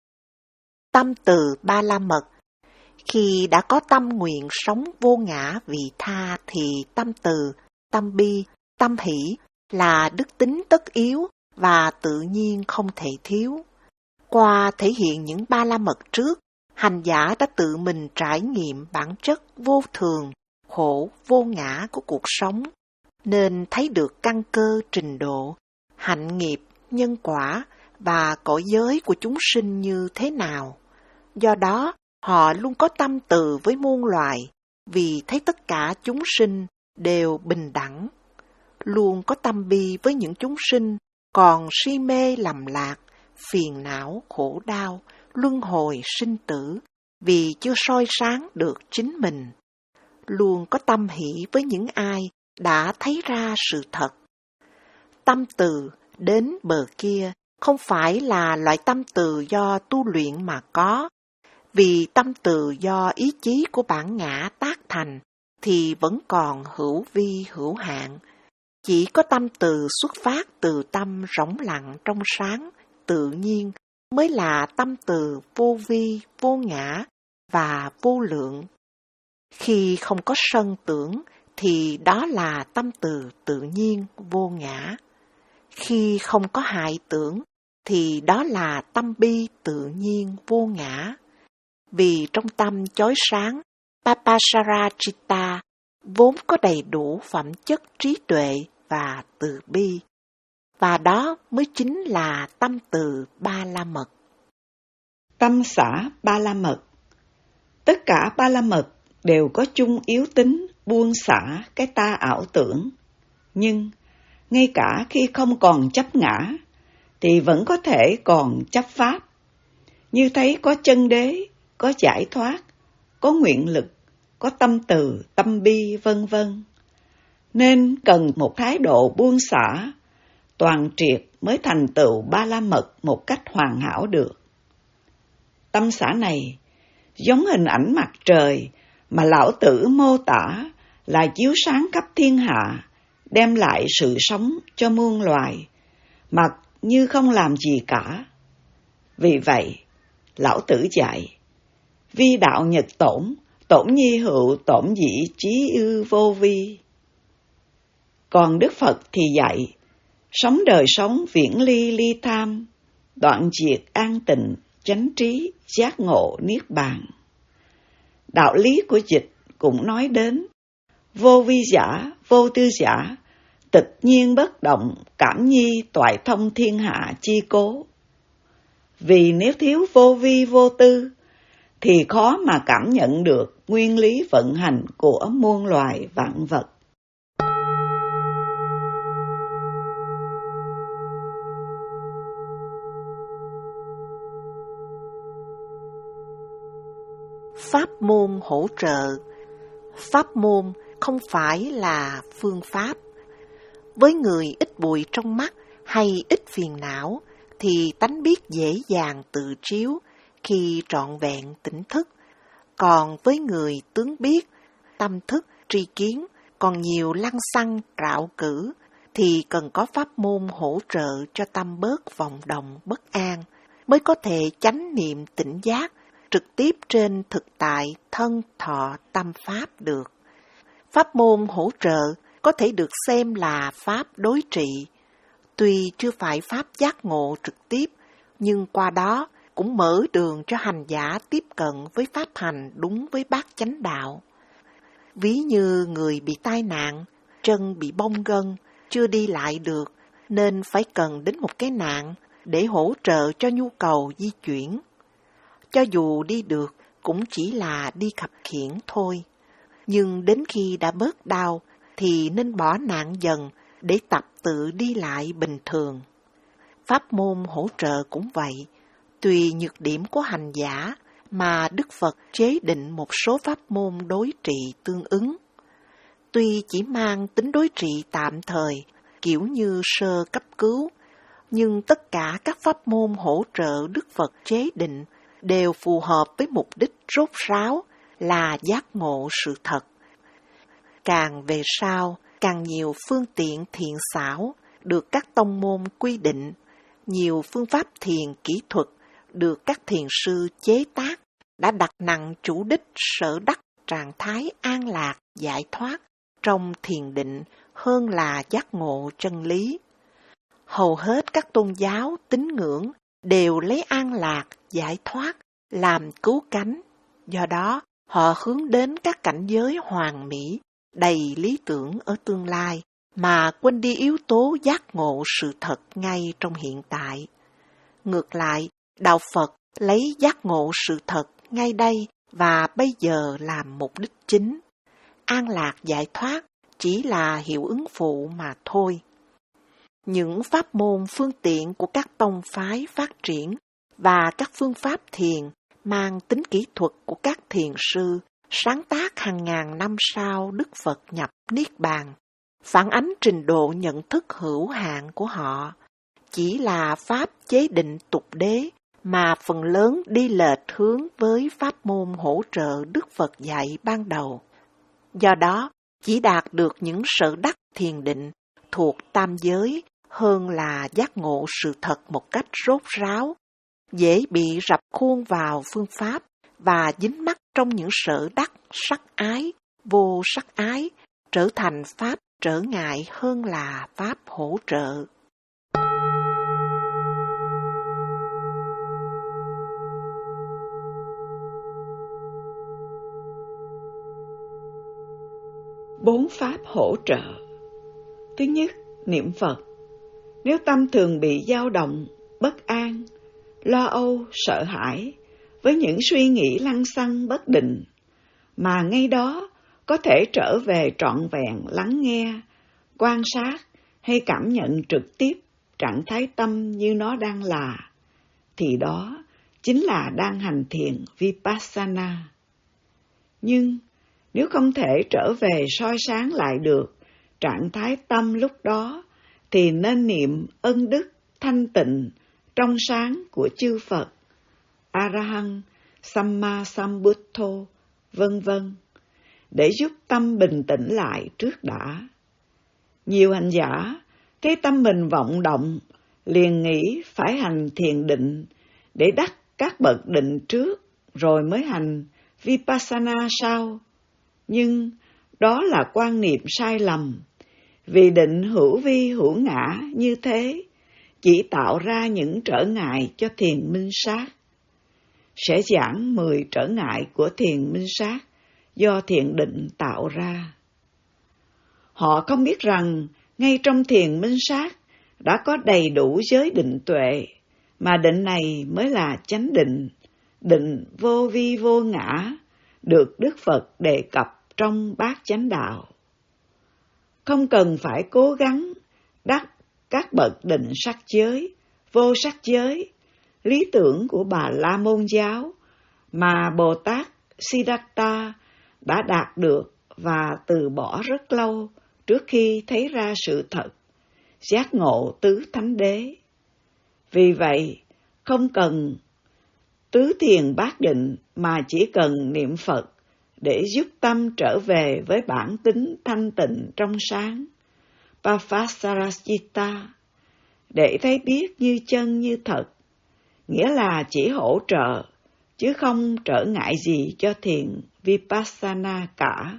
A: Tâm từ ba la mật. Khi đã có tâm nguyện sống vô ngã vị tha thì tâm từ, tâm bi, tâm hỷ là đức tính tất yếu và tự nhiên không thể thiếu. Qua thể hiện những ba la mật trước, hành giả đã tự mình trải nghiệm bản chất vô thường, khổ, vô ngã của cuộc sống. nên thấy được căn cơ trình độ, hạnh nghiệp, nhân quả và cõi giới của chúng sinh như thế nào. Do đó, họ luôn có tâm từ với muôn loài, vì thấy tất cả chúng sinh đều bình đẳng. Luôn có tâm bi với những chúng sinh còn si mê lầm lạc, phiền não, khổ đau, luân hồi sinh tử, vì chưa soi sáng được chính mình. Luôn có tâm hỷ với những ai đã thấy ra sự thật. Tâm từ đến bờ kia không phải là loại tâm từ do tu luyện mà có, vì tâm từ do ý chí của bản ngã tác thành thì vẫn còn hữu vi hữu hạn. Chỉ có tâm từ xuất phát từ tâm rỗng lặng trong sáng, tự nhiên mới là tâm từ vô vi, vô ngã và vô lượng. Khi không có sân tưởng thì đó là tâm từ tự nhiên, vô ngã. Khi không có hại tưởng thì đó là tâm bi tự nhiên, vô ngã. Vì trong tâm chói sáng, Papasarachitta vốn có đầy đủ phẩm chất trí tuệ và từ bi, và đó mới chính là tâm từ Ba La Mật.
B: Tâm xả Ba La Mật. Tất cả Ba La Mật đều có chung yếu tính buông xả cái ta ảo tưởng, nhưng ngay cả khi không còn chấp ngã thì vẫn có thể còn chấp pháp, như thấy có chân đế, có giải thoát, có nguyện lực, có tâm từ, tâm bi, vân vân. Nên cần một thái độ buông xả, toàn triệt mới thành tựu Ba La Mật một cách hoàn hảo được. Tâm xả này giống hình ảnh mặt trời mà Lão Tử mô tả là chiếu sáng khắp thiên hạ, đem lại sự sống cho muôn loài, mặc như không làm gì cả. Vì vậy, Lão Tử dạy, vi đạo nhật tổn, tổn nhi hữu, tổn dĩ trí ư vô vi. Còn Đức Phật thì dạy, sống đời sống viễn ly ly tham, đoạn diệt an tịnh, chánh trí, giác ngộ, niết bàn. Đạo lý của dịch cũng nói đến, vô vi giả, vô tư giả, tịch nhiên bất động, cảm nhi toại thông thiên hạ chi cố. Vì nếu thiếu vô vi vô tư, thì khó mà cảm nhận được nguyên lý vận hành của muôn loài vạn vật.
A: Pháp môn hỗ trợ. Pháp môn không phải là phương pháp. Với người ít bụi trong mắt hay ít phiền não, thì tánh biết dễ dàng tự chiếu khi trọn vẹn tỉnh thức. Còn với người tướng biết, tâm thức, tri kiến, còn nhiều lăng xăng rạo cử, thì cần có pháp môn hỗ trợ cho tâm bớt vọng động bất an, mới có thể chánh niệm tỉnh giác, trực tiếp trên thực tại thân thọ tâm pháp được. Pháp môn hỗ trợ có thể được xem là pháp đối trị. Tuy chưa phải pháp giác ngộ trực tiếp, nhưng qua đó cũng mở đường cho hành giả tiếp cận với pháp hành đúng với bát chánh đạo. Ví như người bị tai nạn, chân bị bong gân, chưa đi lại được, nên phải cần đến một cái nạn để hỗ trợ cho nhu cầu di chuyển. Cho dù đi được, cũng chỉ là đi khập khiễng thôi. Nhưng đến khi đã bớt đau, thì nên bỏ nạn dần để tập tự đi lại bình thường. Pháp môn hỗ trợ cũng vậy. Tùy nhược điểm của hành giả mà Đức Phật chế định một số pháp môn đối trị tương ứng. Tuy chỉ mang tính đối trị tạm thời, kiểu như sơ cấp cứu, nhưng tất cả các pháp môn hỗ trợ Đức Phật chế định đều phù hợp với mục đích rốt ráo là giác ngộ sự thật. Càng về sau, càng nhiều phương tiện thiện xảo được các tông môn quy định, nhiều phương pháp thiền kỹ thuật được các thiền sư chế tác đã đặt nặng chủ đích sở đắc trạng thái an lạc, giải thoát trong thiền định hơn là giác ngộ chân lý. Hầu hết các tôn giáo tín ngưỡng đều lấy an lạc, giải thoát làm cứu cánh, do đó họ hướng đến các cảnh giới hoàn mỹ, đầy lý tưởng ở tương lai mà quên đi yếu tố giác ngộ sự thật ngay trong hiện tại. Ngược lại, Đạo Phật lấy giác ngộ sự thật ngay đây và bây giờ làm mục đích chính. An lạc giải thoát chỉ là hiệu ứng phụ mà thôi. Những pháp môn phương tiện của các tông phái phát triển và các phương pháp thiền mang tính kỹ thuật của các thiền sư sáng tác hàng ngàn năm sau Đức Phật nhập Niết Bàn, phản ánh trình độ nhận thức hữu hạn của họ, chỉ là pháp chế định tục đế mà phần lớn đi lệch hướng với pháp môn hỗ trợ Đức Phật dạy ban đầu. Do đó, chỉ đạt được những sở đắc thiền định thuộc tam giới hơn là giác ngộ sự thật một cách rốt ráo, dễ bị rập khuôn vào phương pháp và dính mắc trong những sở đắc sắc ái, vô sắc ái, trở thành pháp trở ngại hơn là pháp hỗ trợ.
B: Bốn pháp hỗ trợ. Thứ nhất, niệm Phật. Nếu tâm thường bị dao động, bất an, lo âu, sợ hãi, với những suy nghĩ lăng xăng bất định, mà ngay đó có thể trở về trọn vẹn lắng nghe, quan sát hay cảm nhận trực tiếp trạng thái tâm như nó đang là, thì đó chính là đang hành thiền Vipassana. Nhưng nếu không thể trở về soi sáng lại được trạng thái tâm lúc đó, thì nên niệm ân đức thanh tịnh trong sáng của chư Phật, A-ra-hăng, Samma Sambuddho, vân vân, để giúp tâm bình tĩnh lại trước đã. Nhiều hành giả thấy tâm mình vọng động, liền nghĩ phải hành thiền định để đắc các bậc định trước, rồi mới hành Vipassana sau. Nhưng đó là quan niệm sai lầm, vì định hữu vi hữu ngã như thế chỉ tạo ra những trở ngại cho thiền minh sát. Sẽ giảng mười trở ngại của thiền minh sát do thiền định tạo ra. Họ không biết rằng ngay trong thiền minh sát đã có đầy đủ giới định tuệ, mà định này mới là chánh định, định vô vi vô ngã, được Đức Phật đề cập trong Bát Chánh Đạo. Không cần phải cố gắng đắc các bậc định sắc giới, vô sắc giới, lý tưởng của Bà La Môn giáo mà Bồ Tát Siddhartha đã đạt được và từ bỏ rất lâu trước khi thấy ra sự thật, giác ngộ tứ thánh đế. Vì vậy, không cần tứ thiền bát định mà chỉ cần niệm Phật để giúp tâm trở về với bản tính thanh tịnh trong sáng, Pavasarajita, để thấy biết như chân như thật, nghĩa là chỉ hỗ trợ, chứ không trở ngại gì cho thiền Vipassana cả.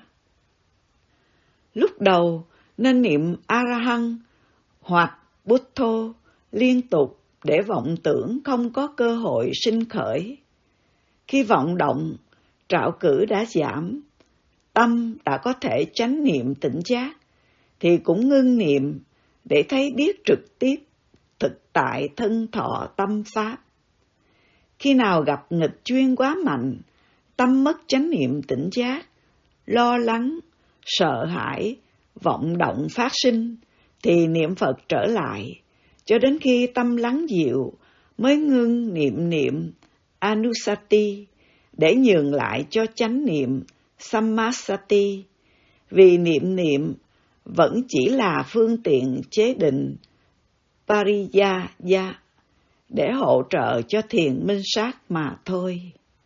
B: Lúc đầu nên niệm A-ra-hăng hoặc Buddho liên tục để vọng tưởng không có cơ hội sinh khởi. Khi vọng động, trạo cử đã giảm, tâm đã có thể chánh niệm tỉnh giác, thì cũng ngưng niệm để thấy biết trực tiếp thực tại thân thọ tâm pháp. Khi nào gặp nghịch chuyên quá mạnh, tâm mất chánh niệm tỉnh giác, lo lắng, sợ hãi, vọng động phát sinh, thì niệm Phật trở lại, cho đến khi tâm lắng dịu mới ngưng niệm niệm Anusati để nhường lại cho chánh niệm Sammasati, vì niệm niệm vẫn chỉ là phương tiện chế định Pariyaya để hỗ trợ cho thiền minh sát mà thôi.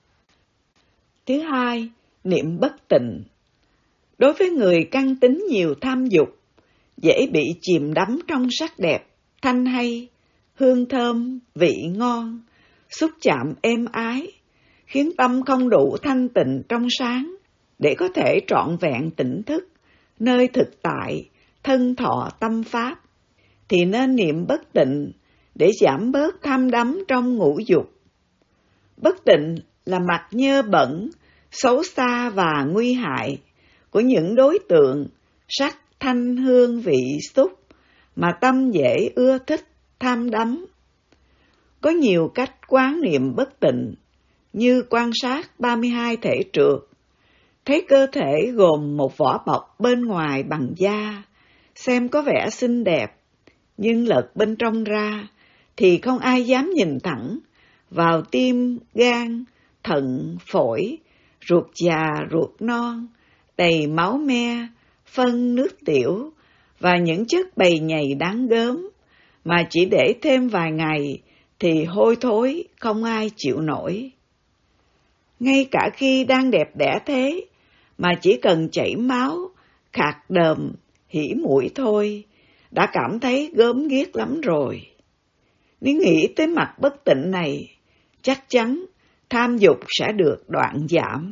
B: Thứ hai, niệm bất tịnh. Đối với người căn tính nhiều tham dục, dễ bị chìm đắm trong sắc đẹp, thanh hay, hương thơm, vị ngon, xúc chạm êm ái, khiến tâm không đủ thanh tịnh trong sáng để có thể trọn vẹn tỉnh thức nơi thực tại thân thọ tâm pháp, thì nên niệm bất tịnh để giảm bớt tham đắm trong ngũ dục. Bất tịnh là mặt nhơ bẩn, xấu xa và nguy hại của những đối tượng sắc, thanh hương vị xúc, mà tâm dễ ưa thích, tham đắm. Có nhiều cách quán niệm bất tịnh, như quan sát ba mươi hai thể trượt, thấy cơ thể gồm một vỏ bọc bên ngoài bằng da, xem có vẻ xinh đẹp, nhưng lật bên trong ra thì không ai dám nhìn thẳng vào tim, gan, thận, phổi, ruột già, ruột non, đầy máu me, phân, nước tiểu và những chất bầy nhầy đáng gớm, mà chỉ để thêm vài ngày thì hôi thối, không ai chịu nổi. Ngay cả khi đang đẹp đẽ thế, mà chỉ cần chảy máu, khạc đờm, hỉ mũi thôi, đã cảm thấy gớm ghiếc lắm rồi. Nếu nghĩ tới mặt bất tịnh này, chắc chắn tham dục sẽ được đoạn giảm.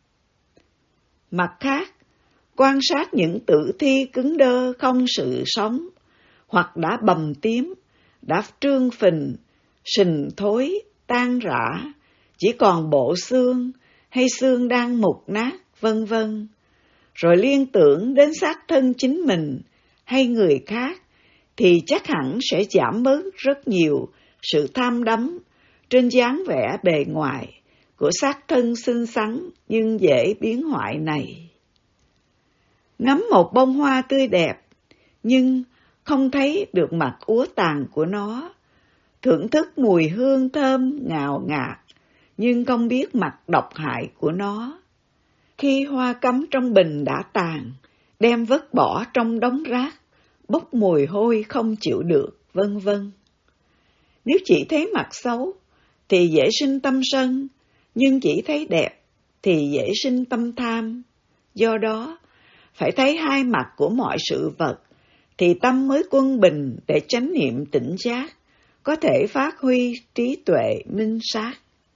B: Mặt khác, quan sát những tử thi cứng đơ không sự sống, hoặc đã bầm tím, đã trương phình, sình thối, tan rã, chỉ còn bộ xương hay xương đang mục nát, vân vân, rồi liên tưởng đến xác thân chính mình hay người khác, thì chắc hẳn sẽ giảm bớt rất nhiều sự tham đắm trên dáng vẻ bề ngoài của xác thân xinh xắn nhưng dễ biến hoại này. Ngắm một bông hoa tươi đẹp, nhưng không thấy được mặt úa tàn của nó, thưởng thức mùi hương thơm ngào ngạt, nhưng không biết mặt độc hại của nó. Khi hoa cắm trong bình đã tàn, đem vứt bỏ trong đống rác, bốc mùi hôi không chịu được, vân vân. Nếu chỉ thấy mặt xấu, thì dễ sinh tâm sân, nhưng chỉ thấy đẹp, thì dễ sinh tâm tham. Do đó, phải thấy hai mặt của mọi sự vật, thì tâm mới quân bình để chánh niệm tỉnh giác, có thể phát huy trí tuệ minh sát.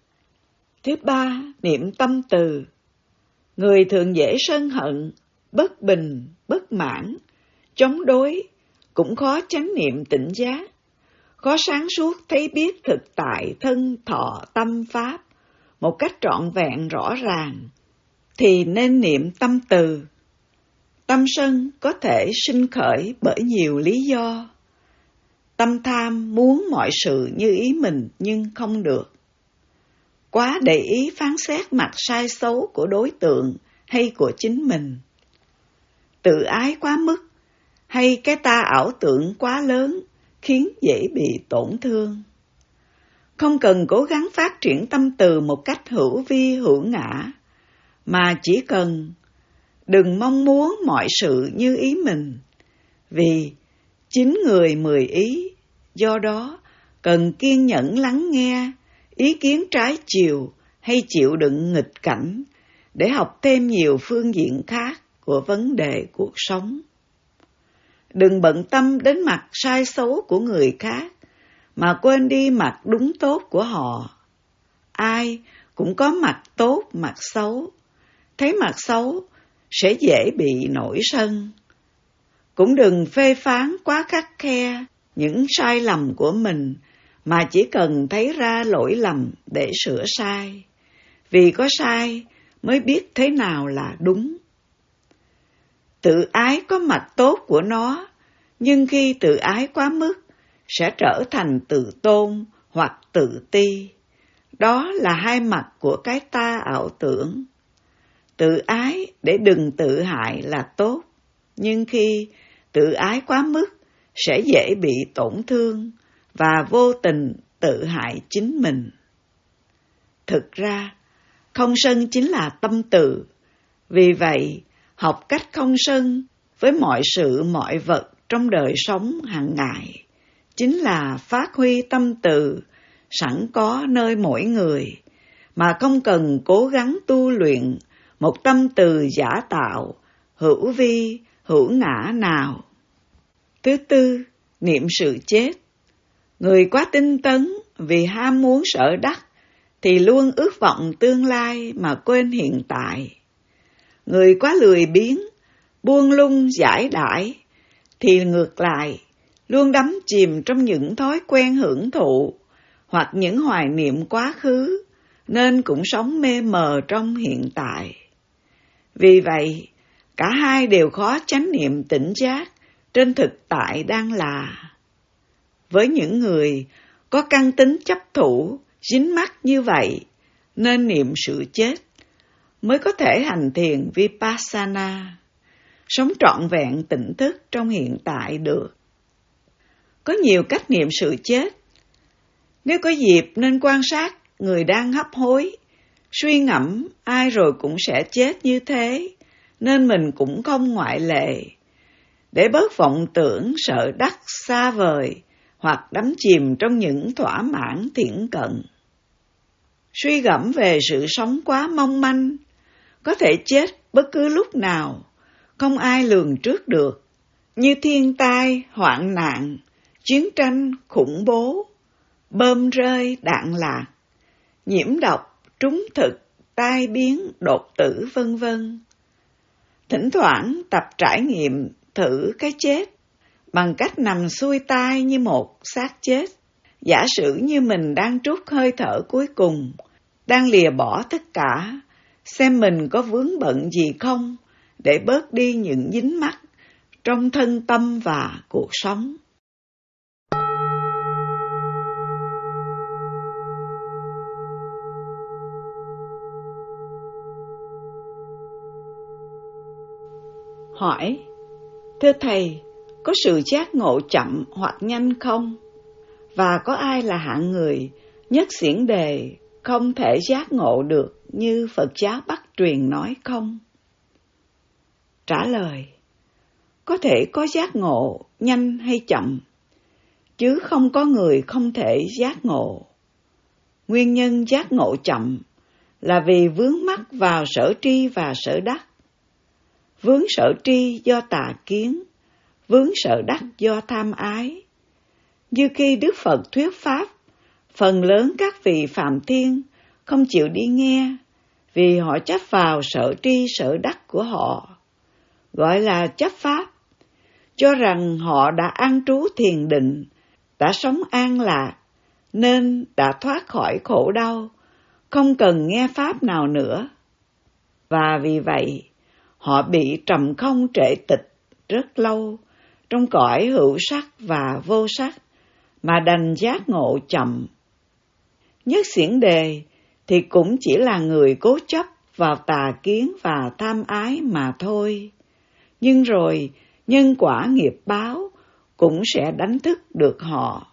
B: Thứ ba, niệm tâm từ. Người thường dễ sân hận, bất bình, bất mãn, chống đối, cũng khó chánh niệm tỉnh giác, khó sáng suốt thấy biết thực tại thân thọ tâm pháp một cách trọn vẹn rõ ràng, thì nên niệm tâm từ. Tâm sân có thể sinh khởi bởi nhiều lý do. Tâm tham muốn mọi sự như ý mình nhưng không được. Quá để ý phán xét mặt sai xấu của đối tượng hay của chính mình. Tự ái quá mức hay cái ta ảo tưởng quá lớn khiến dễ bị tổn thương. Không cần cố gắng phát triển tâm từ một cách hữu vi hữu ngã, mà chỉ cần đừng mong muốn mọi sự như ý mình, vì chín người mười ý, do đó cần kiên nhẫn lắng nghe ý kiến trái chiều hay chịu đựng nghịch cảnh để học thêm nhiều phương diện khác của vấn đề cuộc sống. Đừng bận tâm đến mặt sai xấu của người khác, mà quên đi mặt đúng tốt của họ. Ai cũng có mặt tốt, mặt xấu. Thấy mặt xấu sẽ dễ bị nổi sân. Cũng đừng phê phán quá khắt khe những sai lầm của mình, mà chỉ cần thấy ra lỗi lầm để sửa sai. Vì có sai mới biết thế nào là đúng. Tự ái có mặt tốt của nó, nhưng khi tự ái quá mức sẽ trở thành tự tôn hoặc tự ti. Đó là hai mặt của cái ta ảo tưởng. Tự ái để đừng tự hại là tốt, nhưng khi tự ái quá mức sẽ dễ bị tổn thương và vô tình tự hại chính mình. Thực ra, không sân chính là tâm từ. Vì vậy, học cách không sân với mọi sự mọi vật trong đời sống hàng ngày chính là phát huy tâm từ sẵn có nơi mỗi người, mà không cần cố gắng tu luyện một tâm từ giả tạo, hữu vi, hữu ngã nào. Thứ tư, niệm sự chết. Người quá tinh tấn vì ham muốn sở đắc thì luôn ước vọng tương lai mà quên hiện tại. Người quá lười biếng, buông lung giải đãi thì ngược lại luôn đắm chìm trong những thói quen hưởng thụ hoặc những hoài niệm quá khứ, nên cũng sống mê mờ trong hiện tại. Vì vậy, Cả hai đều khó chánh niệm tỉnh giác trên thực tại đang là. Với những người có căn tính chấp thủ, dính mắc như vậy, nên niệm sự chết mới có thể hành thiền Vipassana, sống trọn vẹn tỉnh thức trong hiện tại được. Có nhiều cách niệm sự chết. Nếu có dịp nên quan sát người đang hấp hối, suy ngẫm ai rồi cũng sẽ chết như thế, nên mình cũng không ngoại lệ. Để bớt vọng tưởng sợ đắc xa vời, hoặc đắm chìm trong những thỏa mãn thiển cận. Suy gẫm về sự sống quá mong manh, có thể chết bất cứ lúc nào, không ai lường trước được, như thiên tai, hoạn nạn, chiến tranh, khủng bố, bom rơi, đạn lạc, nhiễm độc, trúng thực, tai biến, đột tử vân vân. Thỉnh thoảng tập trải nghiệm thử cái chết bằng cách nằm xuôi tai như một xác chết, giả sử như mình đang trút hơi thở cuối cùng, đang lìa bỏ tất cả, xem mình có vướng bận gì không để bớt đi những dính mắc trong thân tâm và cuộc sống. Hỏi: thưa Thầy, có sự giác ngộ chậm hoặc nhanh không? Và có ai là hạng người nhất xiển đề không thể giác ngộ được như Phật giáo Bắc truyền nói không? Trả lời: có thể có giác ngộ nhanh hay chậm, chứ không có người không thể giác ngộ. Nguyên nhân giác ngộ chậm là vì vướng mắc vào sở tri và sở đắc. Vướng sở tri do tà kiến, vướng sở đắc do tham ái. Như khi Đức Phật thuyết pháp, phần lớn các vị Phạm Thiên không chịu đi nghe vì họ chấp vào sở tri sở đắc của họ, gọi là chấp pháp, cho rằng họ đã an trú thiền định, đã sống an lạc, nên đã thoát khỏi khổ đau, không cần nghe pháp nào nữa. Và vì vậy, họ bị trầm không trệ tịch rất lâu trong cõi hữu sắc và vô sắc, mà đành giác ngộ chậm. Nhất xiển đề thì cũng chỉ là người cố chấp vào tà kiến và tham ái mà thôi. Nhưng rồi nhân quả nghiệp báo cũng sẽ đánh thức được họ.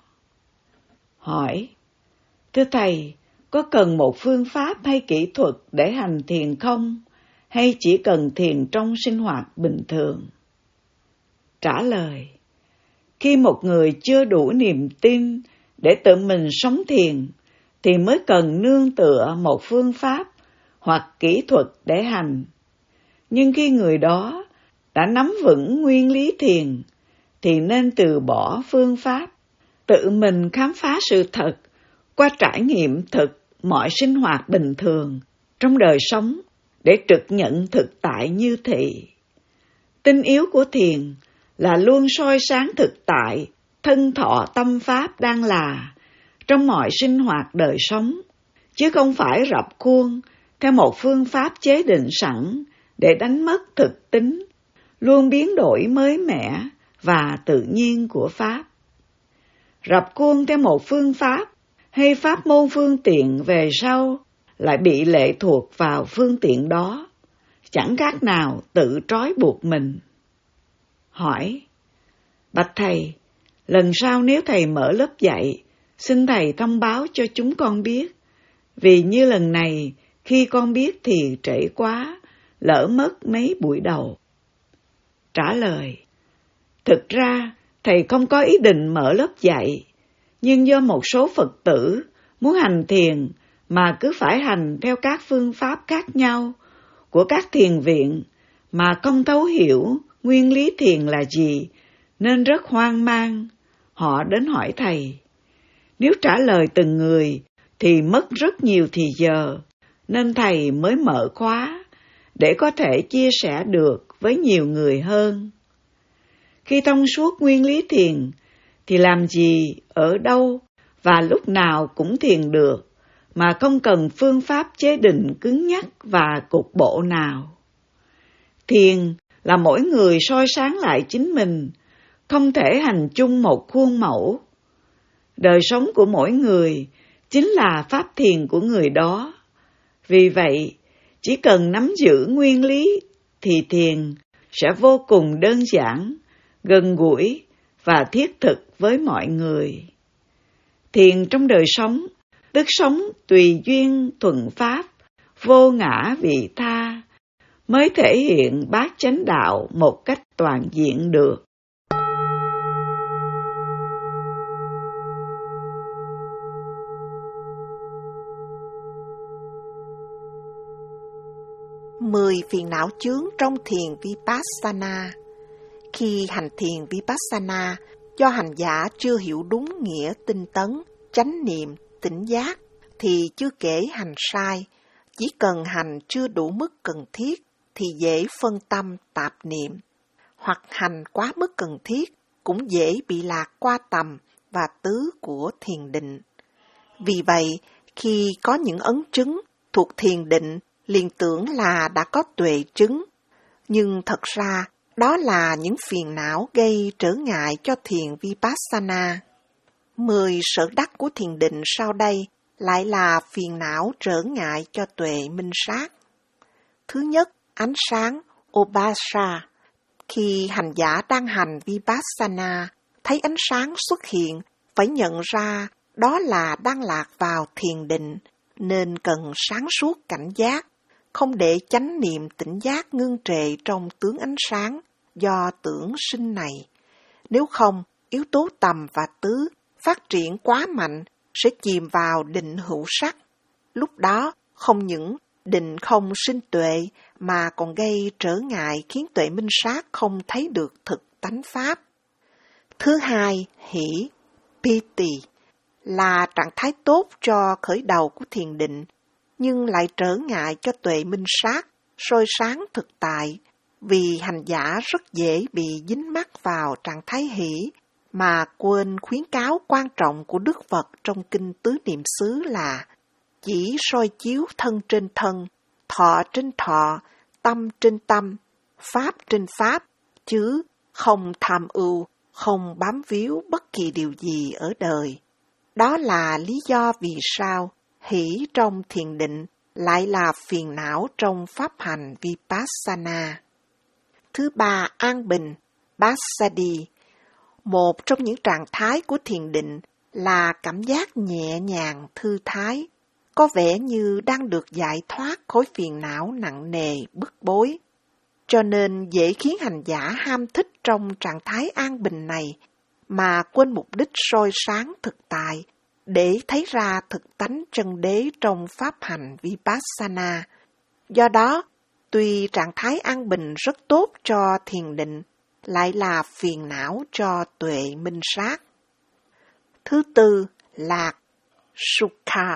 B: Hỏi: thưa Thầy, có cần một phương pháp hay kỹ thuật để hành thiền không? Hay chỉ cần thiền trong sinh hoạt bình thường? Trả lời: khi một người chưa đủ niềm tin để tự mình sống thiền, thì mới cần nương tựa một phương pháp hoặc kỹ thuật để hành. Nhưng khi người đó đã nắm vững nguyên lý thiền, thì nên từ bỏ phương pháp, tự mình khám phá sự thật qua trải nghiệm thực mọi sinh hoạt bình thường trong đời sống, để trực nhận thực tại như thị. Tinh yếu của thiền là luôn soi sáng thực tại, thân thọ tâm pháp đang là trong mọi sinh hoạt đời sống, chứ không phải rập khuôn theo một phương pháp chế định sẵn để đánh mất thực tính, luôn biến đổi mới mẻ và tự nhiên của pháp. Rập khuôn theo một phương pháp hay pháp môn phương tiện về sau lại bị lệ thuộc vào phương tiện đó, chẳng khác nào tự trói buộc mình. Hỏi: bạch Thầy, lần sau nếu Thầy mở lớp dạy, xin Thầy thông báo cho chúng con biết, vì như lần này khi con biết thì trễ quá, lỡ mất mấy buổi đầu. Trả lời: thực ra Thầy không có ý định mở lớp dạy, nhưng do một số Phật tử muốn hành thiền mà cứ phải hành theo các phương pháp khác nhau của các thiền viện mà không thấu hiểu nguyên lý thiền là gì, nên rất hoang mang. Họ đến hỏi Thầy. Nếu trả lời từng người thì mất rất nhiều thì giờ, nên Thầy mới mở khóa để có thể chia sẻ được với nhiều người hơn. Khi thông suốt nguyên lý thiền thì làm gì, ở đâu và lúc nào cũng thiền được, mà không cần phương pháp chế định cứng nhắc và cục bộ nào. Thiền là mỗi người soi sáng lại chính mình, không thể hành chung một khuôn mẫu. Đời sống của mỗi người chính là pháp thiền của người đó. Vì vậy, chỉ cần nắm giữ nguyên lý thì thiền sẽ vô cùng đơn giản, gần gũi và thiết thực với mọi người. Thiền trong đời sống, tức sống tùy duyên thuận pháp, vô ngã vị tha, mới thể hiện bát chánh đạo một cách toàn diện được.
A: Mười phiền não chướng trong thiền Vipassana. Khi hành thiền Vipassana, do hành giả chưa hiểu đúng nghĩa tinh tấn, chánh niệm, tỉnh giác, thì chưa kể hành sai. Chỉ cần hành chưa đủ mức cần thiết, thì dễ phân tâm tạp niệm. Hoặc hành quá mức cần thiết, cũng dễ bị lạc qua tầm và tứ của thiền định. Vì vậy, khi có những ấn chứng thuộc thiền định, liền tưởng là đã có tuệ chứng, nhưng thật ra đó là những phiền não gây trở ngại cho thiền Vipassana. Mười sở đắc của thiền định sau đây lại là phiền não trở ngại cho tuệ minh sát. Thứ nhất, ánh sáng Obasa. Khi hành giả đang hành Vipassana, thấy ánh sáng xuất hiện, phải nhận ra đó là đang lạc vào thiền định, nên cần sáng suốt cảnh giác, không để chánh niệm tỉnh giác ngưng trệ trong tướng ánh sáng do tưởng sinh này. Nếu không, yếu tố tầm và tứ phát triển quá mạnh sẽ chìm vào định hữu sắc. Lúc đó, không những định không sinh tuệ mà còn gây trở ngại khiến tuệ minh sát không thấy được thực tánh pháp. Thứ hai, hỷ, piti, là trạng thái tốt cho khởi đầu của thiền định, nhưng lại trở ngại cho tuệ minh sát, soi sáng thực tại, vì hành giả rất dễ bị dính mắc vào trạng thái hỷ, mà quên khuyến cáo quan trọng của Đức Phật trong Kinh Tứ Niệm xứ là chỉ soi chiếu thân trên thân, thọ trên thọ, tâm trên tâm, pháp trên pháp, chứ không tham ưu, không bám víu bất kỳ điều gì ở đời. Đó là lý do vì sao hỷ trong thiền định lại là phiền não trong pháp hành Vipassana. Thứ ba, an bình, Passaddhi. Một trong những trạng thái của thiền định là cảm giác nhẹ nhàng, thư thái, có vẻ như đang được giải thoát khối phiền não nặng nề, bức bối. Cho nên dễ khiến hành giả ham thích trong trạng thái an bình này, mà quên mục đích soi sáng thực tại, để thấy ra thực tánh chân đế trong pháp hành Vipassana. Do đó, tuy trạng thái an bình rất tốt cho thiền định, lại là phiền não cho tuệ minh sát. Thứ tư, lạc, sukha.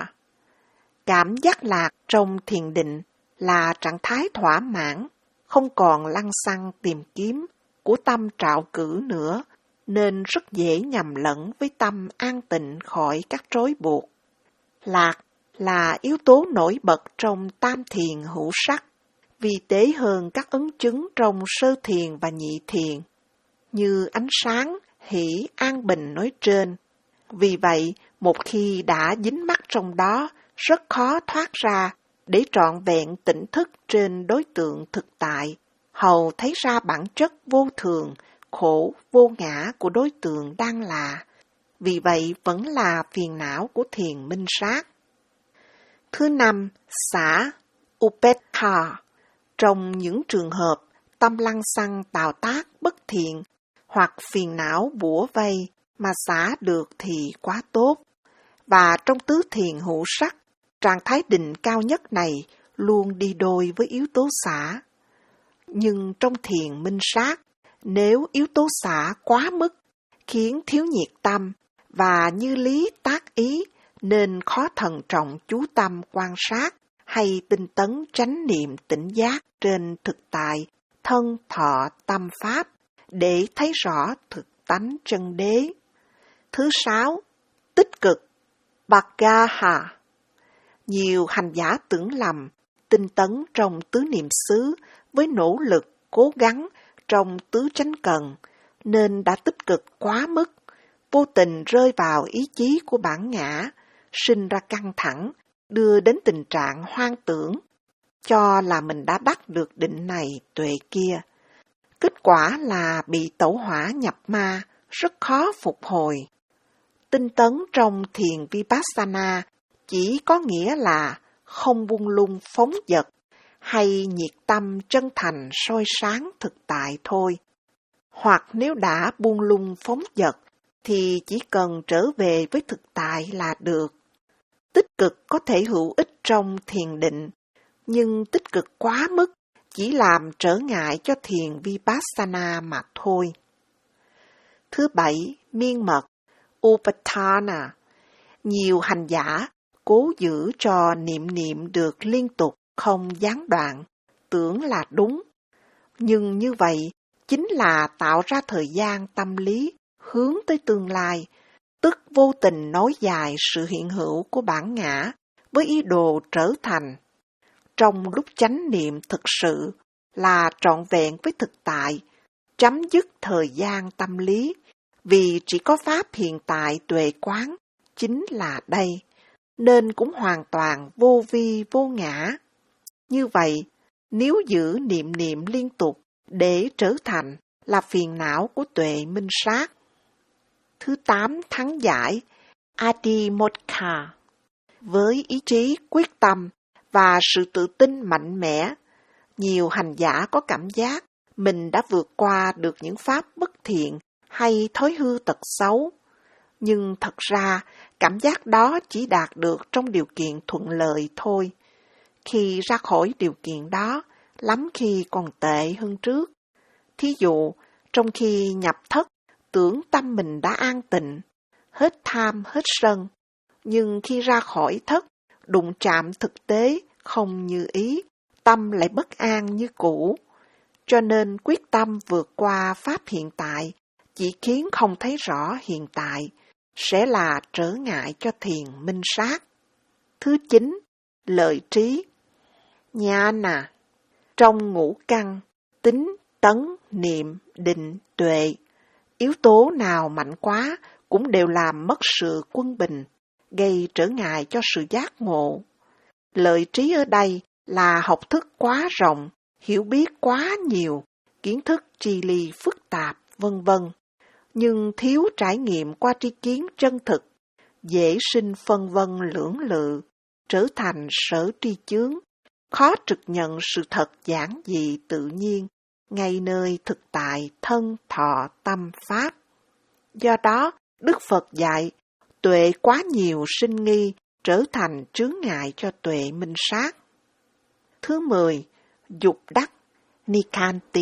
A: Cảm giác lạc trong thiền định là trạng thái thỏa mãn, không còn lăng xăng tìm kiếm của tâm trạo cử nữa, nên rất dễ nhầm lẫn với tâm an tịnh khỏi các trói buộc. Lạc là yếu tố nổi bật trong tam thiền hữu sắc, vi tế hơn các ấn chứng trong sơ thiền và nhị thiền, như ánh sáng, hỷ, an bình nói trên. Vì vậy, một khi đã dính mắc trong đó, rất khó thoát ra để trọn vẹn tỉnh thức trên đối tượng thực tại, hầu thấy ra bản chất vô thường, khổ, vô ngã của đối tượng đang là. Vì vậy vẫn là phiền não của thiền minh sát. Thứ năm, xả, upekha. Trong những trường hợp tâm lăng xăng tạo tác bất thiện hoặc phiền não bủa vây mà xả được thì quá tốt. Và trong tứ thiền hữu sắc, trạng thái định cao nhất này luôn đi đôi với yếu tố xả. Nhưng trong thiền minh sát, nếu yếu tố xả quá mức, khiến thiếu nhiệt tâm và như lý tác ý, nên khó thận trọng chú tâm quan sát hay tinh tấn chánh niệm tỉnh giác trên thực tại, thân thọ tâm pháp, để thấy rõ thực tánh chân đế. Thứ sáu, tích cực, Bhagaha. Nhiều hành giả tưởng lầm, tinh tấn trong tứ niệm xứ với nỗ lực, cố gắng trong tứ chánh cần, nên đã tích cực quá mức, vô tình rơi vào ý chí của bản ngã, sinh ra căng thẳng, đưa đến tình trạng hoang tưởng, cho là mình đã đắc được định này tuệ kia. Kết quả là bị tẩu hỏa nhập ma, rất khó phục hồi. Tinh tấn trong thiền Vipassana chỉ có nghĩa là không buông lung phóng dật, hay nhiệt tâm chân thành soi sáng thực tại thôi. Hoặc nếu đã buông lung phóng dật, thì chỉ cần trở về với thực tại là được. Tích cực có thể hữu ích trong thiền định, nhưng tích cực quá mức chỉ làm trở ngại cho thiền Vipassana mà thôi. Thứ bảy, miên mật, Upatthana. Nhiều hành giả cố giữ cho niệm niệm được liên tục, không gián đoạn, tưởng là đúng. Nhưng như vậy chính là tạo ra thời gian tâm lý hướng tới tương lai, tức vô tình nối dài sự hiện hữu của bản ngã với ý đồ trở thành. Trong lúc chánh niệm thực sự là trọn vẹn với thực tại, chấm dứt thời gian tâm lý, vì chỉ có pháp hiện tại tuệ quán chính là đây, nên cũng hoàn toàn vô vi vô ngã. Như vậy, nếu giữ niệm niệm liên tục để trở thành là phiền não của tuệ minh sát. Thứ tám, thắng giải, Adhimokha. Với ý chí quyết tâm và sự tự tin mạnh mẽ, nhiều hành giả có cảm giác mình đã vượt qua được những pháp bất thiện hay thói hư tật xấu. Nhưng thật ra, cảm giác đó chỉ đạt được trong điều kiện thuận lợi thôi. Khi ra khỏi điều kiện đó, lắm khi còn tệ hơn trước. Thí dụ, trong khi nhập thất, tưởng tâm mình đã an tịnh, hết tham hết sân. Nhưng khi ra khỏi thất, đụng chạm thực tế không như ý, tâm lại bất an như cũ. Cho nên quyết tâm vượt qua pháp hiện tại chỉ khiến không thấy rõ hiện tại, sẽ là trở ngại cho thiền minh sát. Thứ chín, lợi trí. Nhana. Trong ngũ căn, tính, tấn, niệm, định, tuệ, yếu tố nào mạnh quá cũng đều làm mất sự quân bình, gây trở ngại cho sự giác ngộ. Lợi trí ở đây là học thức quá rộng, hiểu biết quá nhiều, kiến thức tri ly phức tạp, vân vân. Nhưng thiếu trải nghiệm qua tri kiến chân thực, dễ sinh phân vân lưỡng lự, trở thành sở tri chướng, khó trực nhận sự thật giản dị tự nhiên, ngay nơi thực tại thân thọ tâm pháp. Do đó, Đức Phật dạy, tuệ quá nhiều sinh nghi trở thành chướng ngại cho tuệ minh sát. Thứ mười, dục đắc, Nikanti.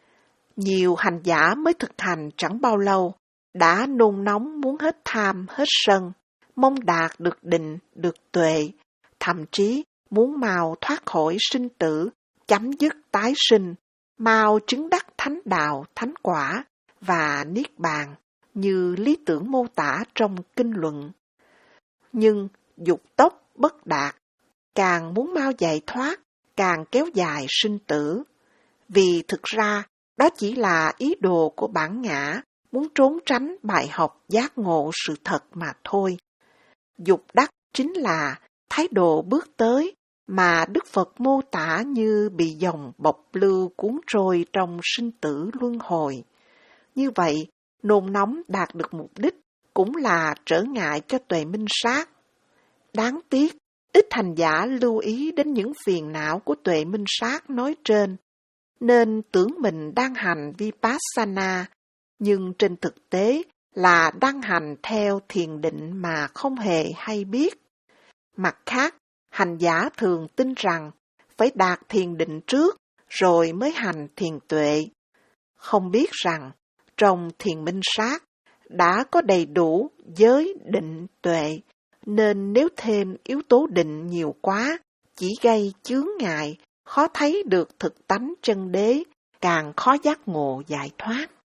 A: Nhiều hành giả mới thực hành chẳng bao lâu, đã nôn nóng muốn hết tham, hết sân, mong đạt được định, được tuệ, thậm chí muốn mau thoát khỏi sinh tử, chấm dứt tái sinh, mau chứng đắc thánh đạo, thánh quả và niết bàn, như lý tưởng mô tả trong kinh luận. Nhưng dục tốc bất đạt, càng muốn mau giải thoát, càng kéo dài sinh tử. Vì thực ra, đó chỉ là ý đồ của bản ngã, muốn trốn tránh bài học giác ngộ sự thật mà thôi. Dục đắc chính là thái độ bước tới mà Đức Phật mô tả như bị dòng bộc lưu cuốn trôi trong sinh tử luân hồi. Như vậy, nôn nóng đạt được mục đích cũng là trở ngại cho tuệ minh sát. Đáng tiếc, ít hành giả lưu ý đến những phiền não của tuệ minh sát nói trên, nên tưởng mình đang hành Vipassana, nhưng trên thực tế là đang hành theo thiền định mà không hề hay biết. Mặt khác, hành giả thường tin rằng phải đạt thiền định trước rồi mới hành thiền tuệ. Không biết rằng trong thiền minh sát đã có đầy đủ giới định tuệ, nên nếu thêm yếu tố định nhiều quá, chỉ gây chướng ngại, khó thấy được thực tánh chân đế, càng khó giác ngộ giải thoát.